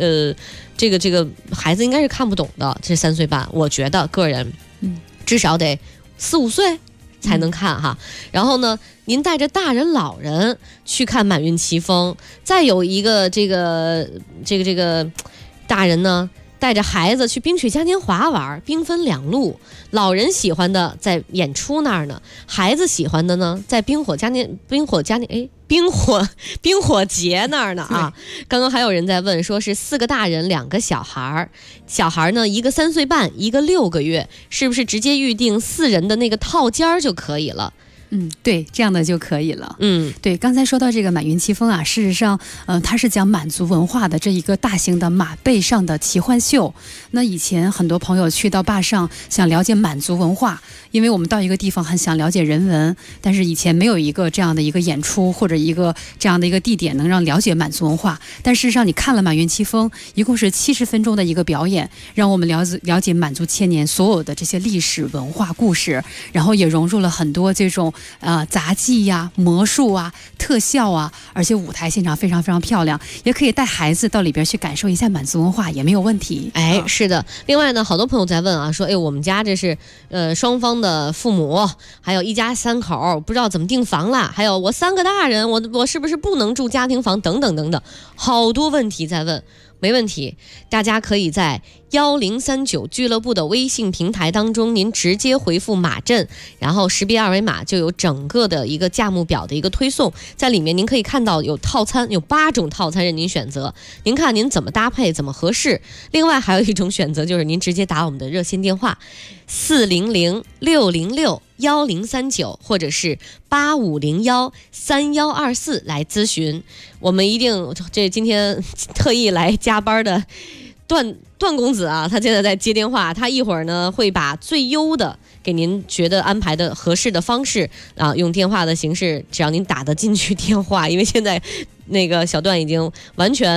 孩子应该是看不懂的，这3岁半，我觉得个人，至少得4、5岁才能看哈。然后呢，您带着大人老人去看满运奇峰，再有一个这个大人呢，带着孩子去冰雪嘉年华玩，兵分2路，老人喜欢的在演出那儿呢，孩子喜欢的呢在冰火节那儿呢啊。刚刚还有人在问，说是4个大人2个小孩，小孩呢一个3岁半，一个6个月，是不是直接预定4人的那个套间就可以了？ 对，这样的就可以了。对，刚才说到这个满云奇峰啊，事实上，它是讲满族文化的这一个大型的马背上的奇幻秀。那以前很多朋友去到坝上想了解满族文化，因为我们到一个地方很想了解人文，但是以前没有一个这样的一个演出或者一个这样的一个地点能让了解满族文化。但事实上，你看了满云奇峰，一共是70分钟的一个表演，让我们了解满族千年所有的这些历史文化故事，然后也融入了很多这种杂技呀、魔术啊、特效啊，而且舞台现场非常非常漂亮，也可以带孩子到里边去感受一下满族文化，也没有问题。 是的。另外呢，好多朋友在问啊，说我们家这是双方的父母，还有一家3口，不知道怎么订房了，还有我3个大人，我是不是不能住家庭房等等等等，好多问题在问。没问题，大家可以在1039俱乐部的微信平台当中，您直接回复马镇，然后识别2维码，就有整个的一个价目表的一个推送，在里面您可以看到有套餐，有8种套餐任您选择，您看您怎么搭配怎么合适。另外还有一种选择，就是您直接打我们的热线电话400-606-1039或者是8501-3124来咨询。我们一定今天特意来加班的段公子啊，他现在在接电话，他一会儿呢会把最优的给您觉得安排的合适的方式啊，用电话的形式，只要您打得进去电话，因为现在那个小段已经完全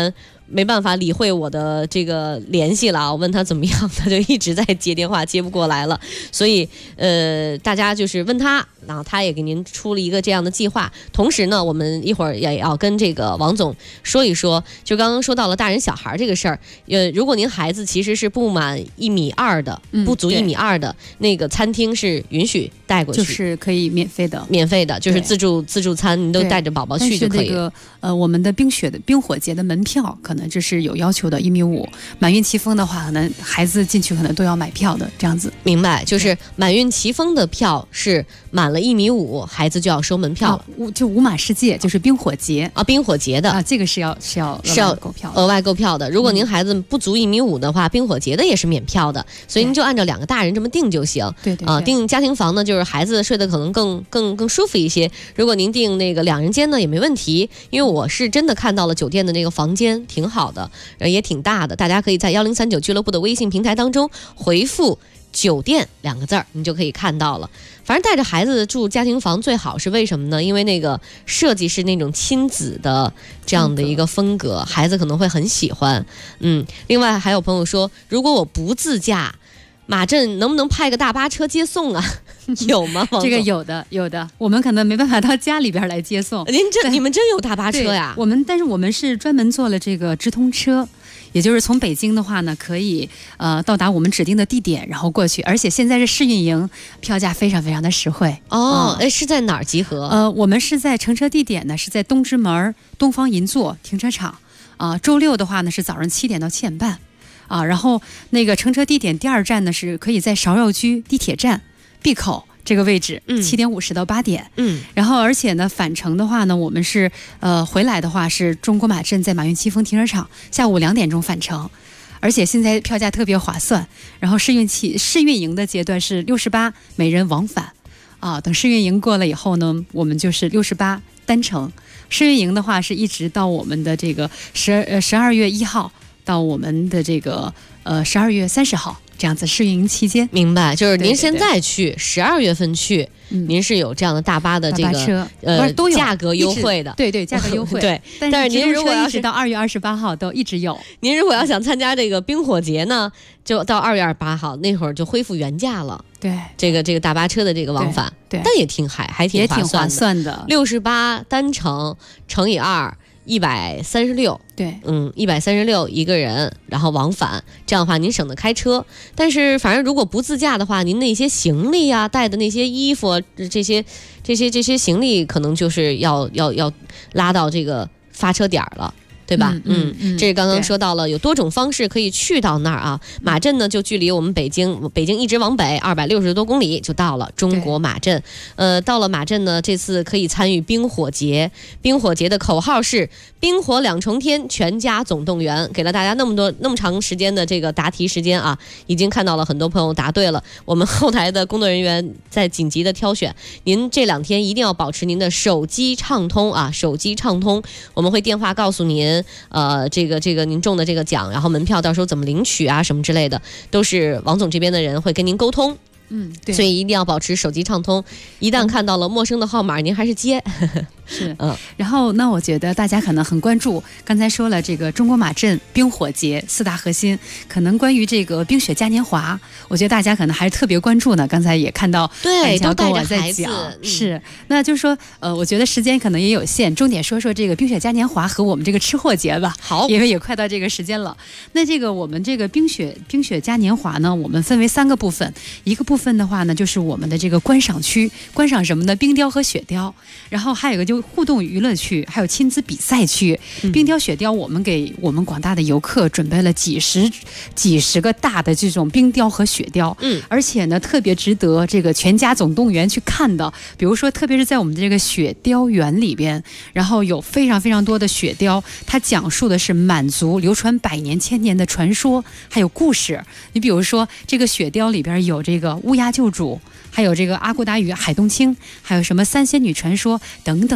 没办法理会我的这个联系了，我问他怎么样，他就一直在接电话，接不过来了。所以大家就是问他，然后他也给您出了一个这样的计划。同时呢，我们一会儿也要跟这个王总说一说，就刚刚说到了大人小孩这个事儿。如果您孩子其实是不满1.2米的，不足1.2米的，那个餐厅是允许带过去， 就是可以免费的， 就是自助餐，您都带着宝宝去就可以。 我们的冰火节的门票可能这是有要求的，1.5米。满运奇峰的话，可能孩子进去可能都要买票的，这样子。 明白，就是满运奇峰的票是满了1.5米，孩子就要收门票了。 就五马世界就是冰火节啊，冰火节的啊， 这个是要额外购票的。如果您孩子不足1.5米的话，冰火节的也是免票的，所以您就按照2个大人这么定就行。 对订家庭房呢，就是孩子睡得可能更舒服一些。如果您订那个2人间呢，也没问题，因为我是真的看到了酒店的那个房间挺好的，也挺大的。大家可以在1039俱乐部的微信平台当中回复酒店2个字，你就可以看到了。反正带着孩子住家庭房最好，是为什么呢？因为那个设计是那种亲子的这样的一个风格，孩子可能会很喜欢。另外还有朋友说，如果我不自驾，马镇能不能派个大巴车接送啊？有吗？ 这个有的，我们可能没办法到家里边来接送。 你们真有大巴车呀？ 但是我们是专门做了这个直通车。也就是从北京的话呢，可以到达我们指定的地点，然后过去，而且现在是试运营，票价非常非常的实惠。 是在哪儿集合？ 我们是在乘车地点呢，是在东直门东方银座停车场周六的话呢是早上7点到7点半然后那个乘车地点第2站呢是可以在芍药居地铁站 B 口这个位置，7点50到8点。然后而且呢，返程的话呢，我们是回来的话是中国马镇在马运奇峰停车场，下午2点钟返程，而且现在票价特别划算。然后试运营的阶段是68每人往返等试运营过了以后呢，我们就是68单程。试运营的话是一直到我们的这个12月1号到我们的这个12月30号。这样子试运营期间， 明白？就是您现在去12月份去，您是有这样的大巴的这个都有价格优惠的， 对，价格优惠。 对， 但是您如果要是到2月28号都一直有。 您如果要想参加这个冰火节呢，就到2月28号那会儿就恢复原价了。 对， 这个大巴车的这个往返， 对， 但也挺划算的，68单程乘以2。136， 对 ，136一个人，然后往返，这样的话您省得开车。但是反正如果不自驾的话，您那些行李啊，带的那些衣服，这些行李可能就是要拉到这个发车点了。对吧？这是刚刚说到了有多种方式可以去到那儿啊。马镇呢，就距离我们北京一直往北260多公里就到了中国马镇。到了马镇呢，这次可以参与冰火节。冰火节的口号是冰火2重天，全家总动员。给了大家那么长时间的这个答题时间啊，已经看到了很多朋友答对了。我们后台的工作人员在紧急的挑选，您这2天一定要保持您的手机畅通啊，手机畅通，我们会电话告诉您。这个您中的这个奖，然后门票到时候怎么领取啊，什么之类的，都是王总这边的人会跟您沟通。 对， 所以一定要保持手机畅通，一旦看到了陌生的号码，您还是接。 是，然后那我觉得大家可能很关注，刚才说了这个中国马镇冰火节4大核心，可能关于这个冰雪嘉年华，我觉得大家可能还是特别关注呢。刚才也看到， 对，都带着孩子，是，那就是说，我觉得时间可能也有限，重点说说这个冰雪嘉年华和我们这个吃货节吧。 好， 因为也快到这个时间了。那这个我们这个冰雪嘉年华呢，我们分为3个部分，一个部分的话呢，就是我们的这个观赏区，观赏什么呢？冰雕和雪雕，然后还有一个就互动娱乐区，还有亲子比赛区。冰雕雪雕，我们给我们广大的游客准备了几十个大的这种冰雕和雪雕，而且呢特别值得这个全家总动员去看的。比如说，特别是在我们的这个雪雕园里边，然后有非常非常多的雪雕，它讲述的是满族流传100年1000年的传说还有故事。你比如说，这个雪雕里边有这个乌鸦救主，还有这个阿骨打与海东青，还有什么3仙女传说等等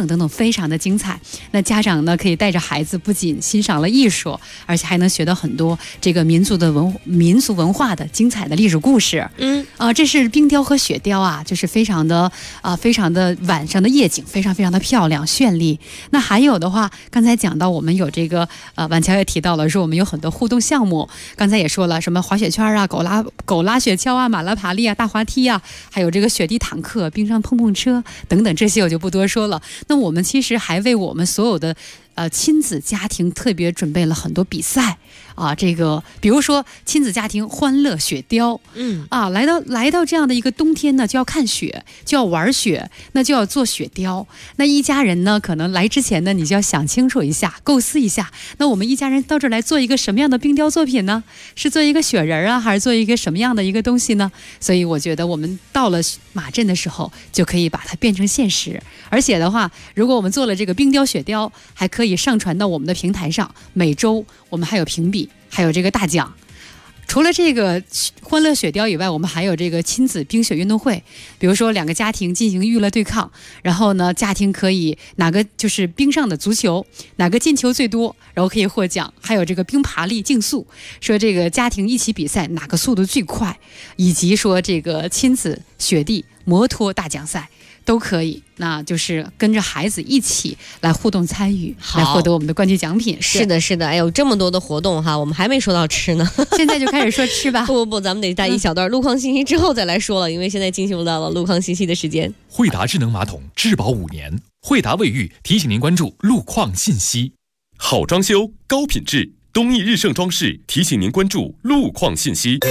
等等，非常的精彩。那家长呢，可以带着孩子，不仅欣赏了艺术，而且还能学到很多这个民族文化的精彩的历史故事。这是冰雕和雪雕啊，就是非常的晚上的夜景，非常非常的漂亮绚丽。那还有的话，刚才讲到我们有这个婉乔也提到了，说我们有很多互动项目。刚才也说了，什么滑雪圈啊、狗拉雪橇啊、马拉爬犁啊、大滑梯啊，还有这个雪地坦克、冰上碰碰车等等，这些我就不多说了。那我们其实还为我们所有的亲子家庭特别准备了很多比赛啊，这个比如说亲子家庭欢乐雪雕，来到这样的一个冬天呢，就要看雪，就要玩雪，那就要做雪雕。那一家人呢，可能来之前呢，你就要想清楚一下，构思一下，那我们一家人到这儿来做一个什么样的冰雕作品呢？是做一个雪人啊，还是做一个什么样的一个东西呢？所以我觉得我们到了马镇的时候，就可以把它变成现实。而且的话，如果我们做了这个冰雕雪雕，还可以上传到我们的平台上，每周我们还有评比，还有这个大奖。除了这个欢乐雪雕以外，我们还有这个亲子冰雪运动会，比如说2个家庭进行娱乐对抗，然后呢，家庭可以哪个就是冰上的足球，哪个进球最多，然后可以获奖。还有这个冰爬犁竞速，说这个家庭一起比赛哪个速度最快，以及说这个亲子雪地摩托大奖赛。都可以，那就是跟着孩子一起来互动参与，来获得我们的冠军奖品。 是的，是的，哎呦，这么多的活动哈，我们还没说到吃呢， 现在就开始说吃吧。 不，咱们得带一小段路况信息之后再来说了，因为现在进行到了路况信息的时间。 惠达智能马桶质保5年，惠达卫浴提醒您关注路况信息。 好装修，高品质，东义日盛装饰提醒您关注路况信息。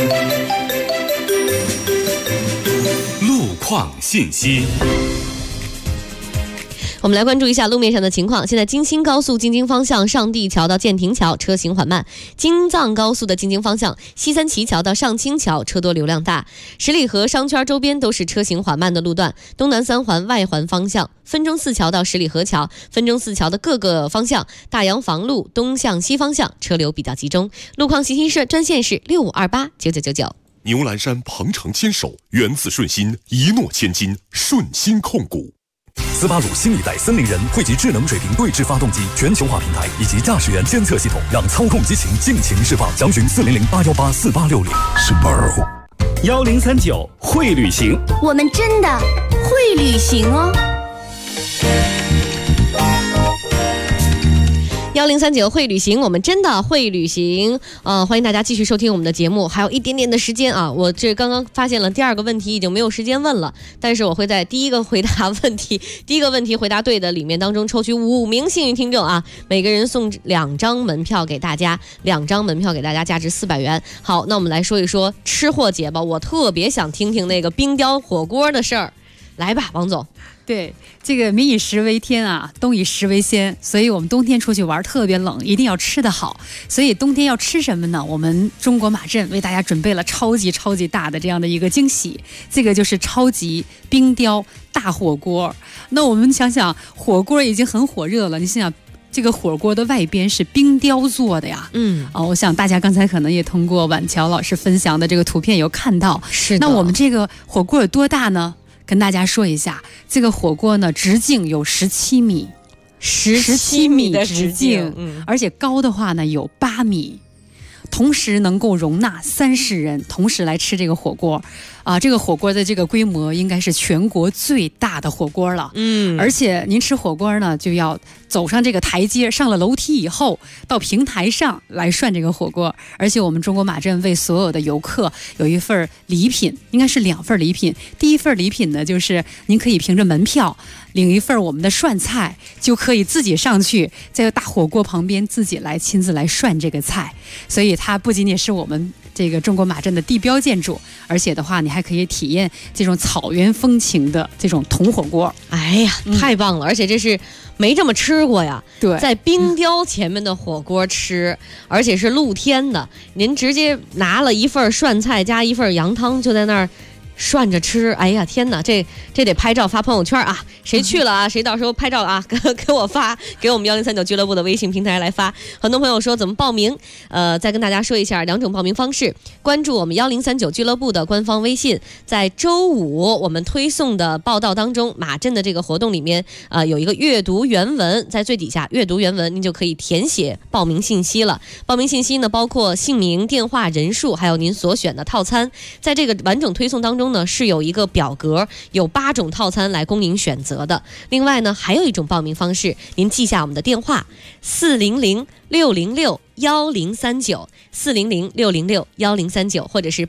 路况信息。 我们来关注一下路面上的情况。现在京新高速京津方向上地桥到建亭桥车行缓慢，京藏高速的京津方向西三旗桥到上清桥车多流量大，十里河商圈周边都是车行缓慢的路段。东南三环外环方向分钟寺桥到十里河桥，分钟寺桥的各个方向，大洋房路东向西方向车流比较集中。路况信息社专线是65289999。 牛栏山鹏程牵手，源自顺心，一诺千金，顺心控股。 斯巴鲁新一代森林人汇集智能水平对置发动机全球化平台以及驾驶员监测系统，让操控激情尽情释放。详询400-818-4860。 Subaru 1039会旅行， 我们真的会旅行哦。 1039会旅行，我们真的会旅行。欢迎大家继续收听我们的节目，还有一点点的时间啊。我这刚刚发现了第2个问题已经没有时间问了，但是我会在第一个问题回答对的里面当中抽取5名幸运听众啊，每个人送2张门票给大家，2张门票给大家，价值400元。好，那我们来说一说吃货节吧，我特别想听听那个冰雕火锅的事儿，来吧，王总。 对，这个民以食为天啊，冬以食为先，所以我们冬天出去玩特别冷，一定要吃得好。所以冬天要吃什么呢？我们中国马镇为大家准备了超级大的这样的一个惊喜，这个就是超级冰雕大火锅。那我们想想，火锅已经很火热了，你想想这个火锅的外边是冰雕做的呀，我想大家刚才可能也通过婉乔老师分享的这个图片有看到。 是的。 那我们这个火锅有多大呢？跟大家说一下，这个火锅呢，直径有17米，17米的直径，而且高的话呢有8米，同时能够容纳30人同时来吃这个火锅啊。这个火锅的这个规模应该是全国最大的火锅了，而且您吃火锅呢就要走上这个台阶，上了楼梯以后到平台上来涮这个火锅。而且我们中国马镇为所有的游客有一份礼品，应该是2份礼品。第一份礼品呢，就是您可以凭着门票领一份我们的涮菜，就可以自己上去在大火锅旁边自己来亲自来涮这个菜。所以它不仅仅是我们这个中国马镇的地标建筑，而且的话你还可以体验这种草原风情的这种铜火锅。 哎呀，太棒了，而且这是没这么吃过呀。 对， 在冰雕前面的火锅吃，而且是露天的，您直接拿了一份涮菜加一份羊汤，就在那儿涮着吃，哎呀天哪，这得拍照发朋友圈啊！谁去了啊？谁到时候拍照啊，给我发，给我们1039俱乐部的微信平台来发。很多朋友说怎么报名？再跟大家说一下2种报名方式：关注我们1039俱乐部的官方微信，在周五我们推送的报道当中，马震的这个活动里面，有一个阅读原文，在最底下阅读原文，您就可以填写报名信息了。报名信息呢，包括姓名、电话、人数，还有您所选的套餐。在这个完整推送当中呢，是有一个表格，有8种套餐来供您选择的。另外呢，还有一种报名方式，您记下我们的电话400-606-1039，400-606-1039，或者是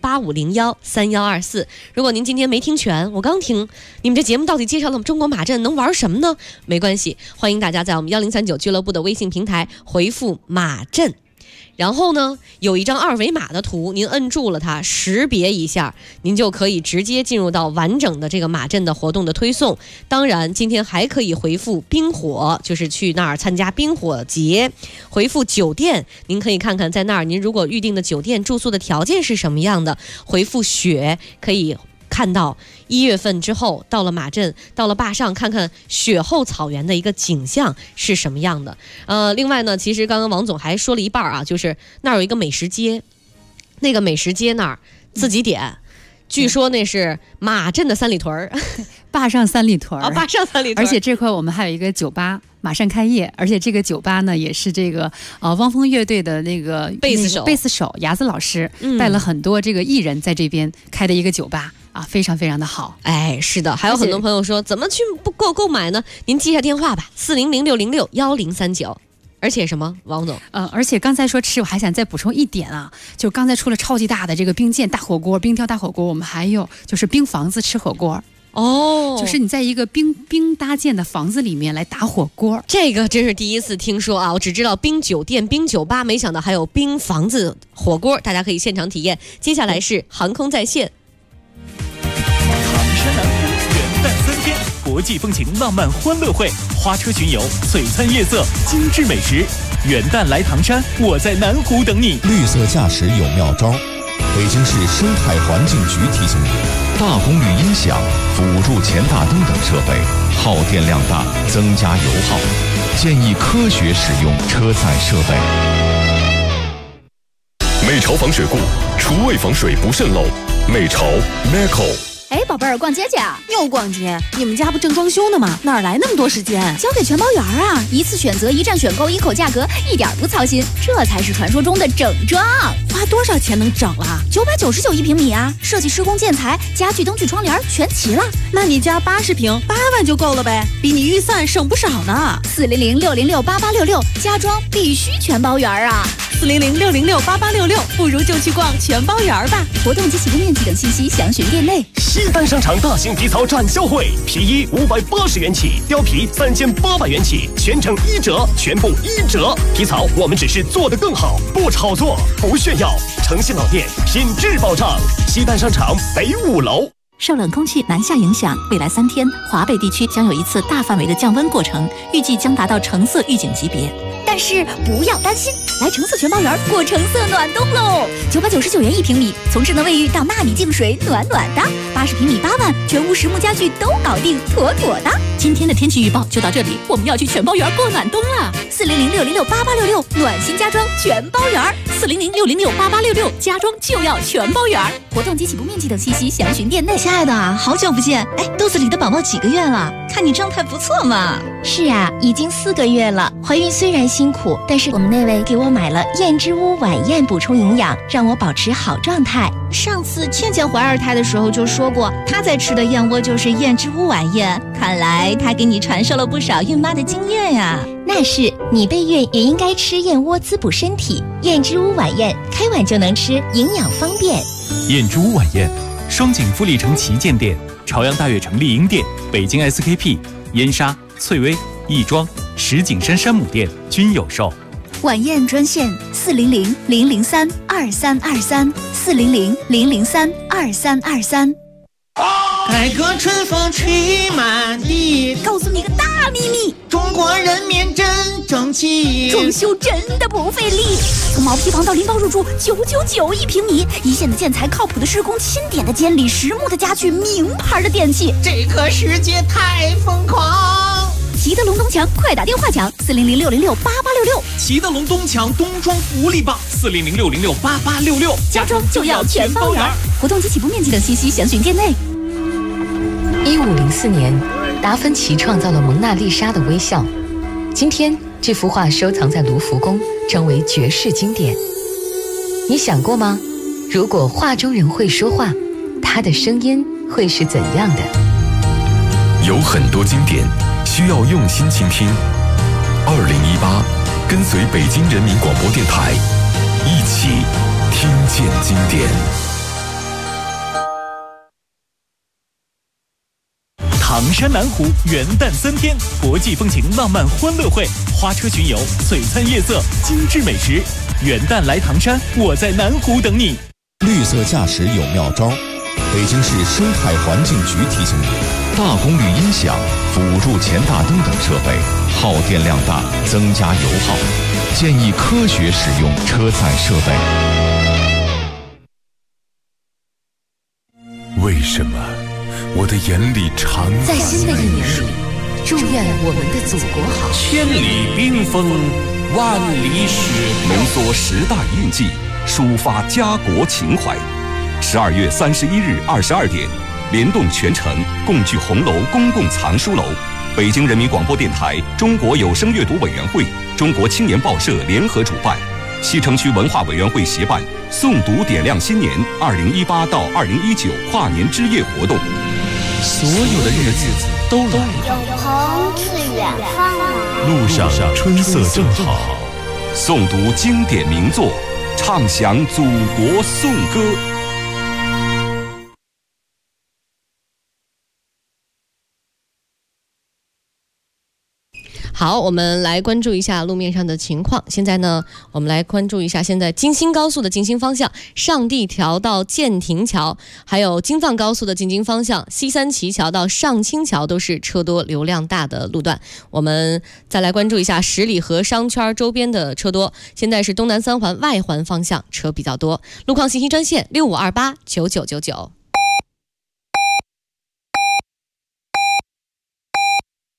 8501-3124。如果您今天没听全，我刚听你们这节目到底介绍了中国马震能玩什么呢？没关系，欢迎大家在我们1039俱乐部的微信平台回复马震。然后呢，有一张2维码的图，您摁住了它，识别一下，您就可以直接进入到完整的这个马震的活动的推送。当然，今天还可以回复冰火，就是去那儿参加冰火节。回复酒店，您可以看看在那儿，您如果预定的酒店住宿的条件是什么样的。回复雪，可以看到1月份之后到了马震，到了坝上，看看雪后草原的一个景象是什么样的。另外呢，其实刚刚王总还说了一半啊，就是那儿有一个美食街，那个美食街那儿自己点。据说那是马震的三里屯， 坝上三里屯啊，坝上三里屯。 而且这块我们还有一个酒吧，马上开业，而且这个酒吧呢也是这个汪峰乐队的那个贝斯手牙子老师带了很多这个艺人在这边开的一个酒吧啊，非常非常的好。 哎，是的，还有很多朋友说怎么去购买呢？您记下电话吧，400-606-1039。而且什么，王总？ 而且刚才说吃，我还想再补充一点啊，就刚才出了超级大的这个冰剑大火锅、冰雕大火锅，我们还有就是冰房子吃火锅。 哦， 就是你在一个冰搭建的房子里面来打火锅， 这个真是第一次听说啊！我只知道冰酒店、冰酒吧，没想到还有冰房子火锅，大家可以现场体验。接下来是航空在线。 唐山南湖元旦3天，国际风情浪漫欢乐会，花车巡游，璀璨夜色，精致美食。元旦来唐山，我在南湖等你。 绿色驾驶有妙招，北京市生态环境局提醒您：大功率音响、辅助前大灯等设备耗电量大，增加油耗，建议科学使用车载设备。 美潮防水固，厨卫防水不渗漏。美潮 Meco。 哎，宝贝儿，逛街去啊？ 又逛街？你们家不正装修呢吗？哪来那么多时间？ 交给全包园啊！一次选择，一站选购，一口价格，一点不操心，这才是传说中的整装。 花多少钱能整了 ？999一平米啊！设计、施工、建材、家具、灯具、窗帘全齐了。 那你家80平8万就够了呗，比你预算省不少呢。 400-606-8866，家装必须全包园啊 ！400-606-8866，不如就去逛全包园吧。 活动及起步面积等信息详询店内。 西单商场大型皮草展销会，皮衣580元起，貂皮3800元起，全程1折，全部1折。皮草我们只是做得更好，不炒作，不炫耀。诚信老店，品质保障。西单商场北5楼。 受冷空气南下影响，未来3天，华北地区将有一次大范围的降温过程，预计将达到橙色预警级别。 但是不要担心，来橙色全包园过橙色暖冬喽！999元一平米，从智能卫浴到纳米净水，暖暖的。80平米8万，全屋实木家具都搞定，妥妥的。 今天的天气预报就到这里，我们要去全包园过暖冬了。 400-606-8866，暖心家装全包园。 400-606-8866，家装就要全包园。 活动及起步面积等信息详询店内。 亲爱的，好久不见！哎，肚子里的宝宝几个月了？看你状态不错嘛。 是啊，已经4个月了。怀孕虽然辛苦，但是我们那位给我买了燕之屋晚宴补充营养，让我保持好状态。上次倩倩怀2胎的时候就说过，她在吃的燕窝就是燕之屋晚宴。看来她给你传授了不少孕妈的经验呀。那是，你备孕也应该吃燕窝滋补身体。燕之屋晚宴，开碗就能吃，营养方便。 燕之屋晚宴，双井富力城旗舰店、朝阳大悦城丽婴店、北京 SKP、燕莎、翠微、亦庄、石景山山姆店均有售。 晚宴专线400-003-2323，400-003-2323。 改革春风吹满地， 告诉你个大秘密， 中中国人民真争气。 装修真的不费力，从毛坯房到拎包入住，999一平米，一线的建材，靠谱的施工，钦点的监理，实木的家具，名牌的电器， 这个世界太疯狂。 齐德龙东墙，快打电话抢400-606-8866。 齐德龙东墙冬装福利棒400-606-8866， 家装就要全包圆。活动及起步面积等信息详询店内。 1504年，达芬奇创造了蒙娜丽莎的微笑。今天，这幅画收藏在卢浮宫，成为绝世经典。你想过吗？如果画中人会说话，他的声音会是怎样的？ 有很多经典需要用心倾听。2018，跟随北京人民广播电台，一起听见经典。 唐山南湖元旦3天，国际风情浪漫欢乐会，花车巡游，璀璨夜色，精致美食。元旦来唐山，我在南湖等你。 绿色驾驶有妙招，北京市生态环境局提醒你：大功率音响、辅助前大灯等设备耗电量大，增加油耗，建议科学使用车载设备。 为什么我的眼里常在新的一年里，祝愿我们的祖国好。 千里冰封，万里雪飘， 浓缩10大印记，抒发家国情怀。12月31日22点，联动全城共聚红楼公共藏书楼，北京人民广播电台、中国有声阅读委员会、中国青年报社联合主办，西城区文化委员会协办诵读点亮新年2018到2019跨年之夜活动。 所有的日子都来了， 有朋自远方来， 路上春色正好，诵读经典名作，唱响祖国颂歌。 好，我们来关注一下路面上的情况。现在呢，我们来关注一下现在京新高速的进京方向，上地桥到建亭桥，还有京藏高速的进京方向，西三旗桥到上清桥都是车多流量大的路段。我们再来关注一下十里河商圈周边的车多，现在是东南三环外环方向车比较多。路况信息专线65289999。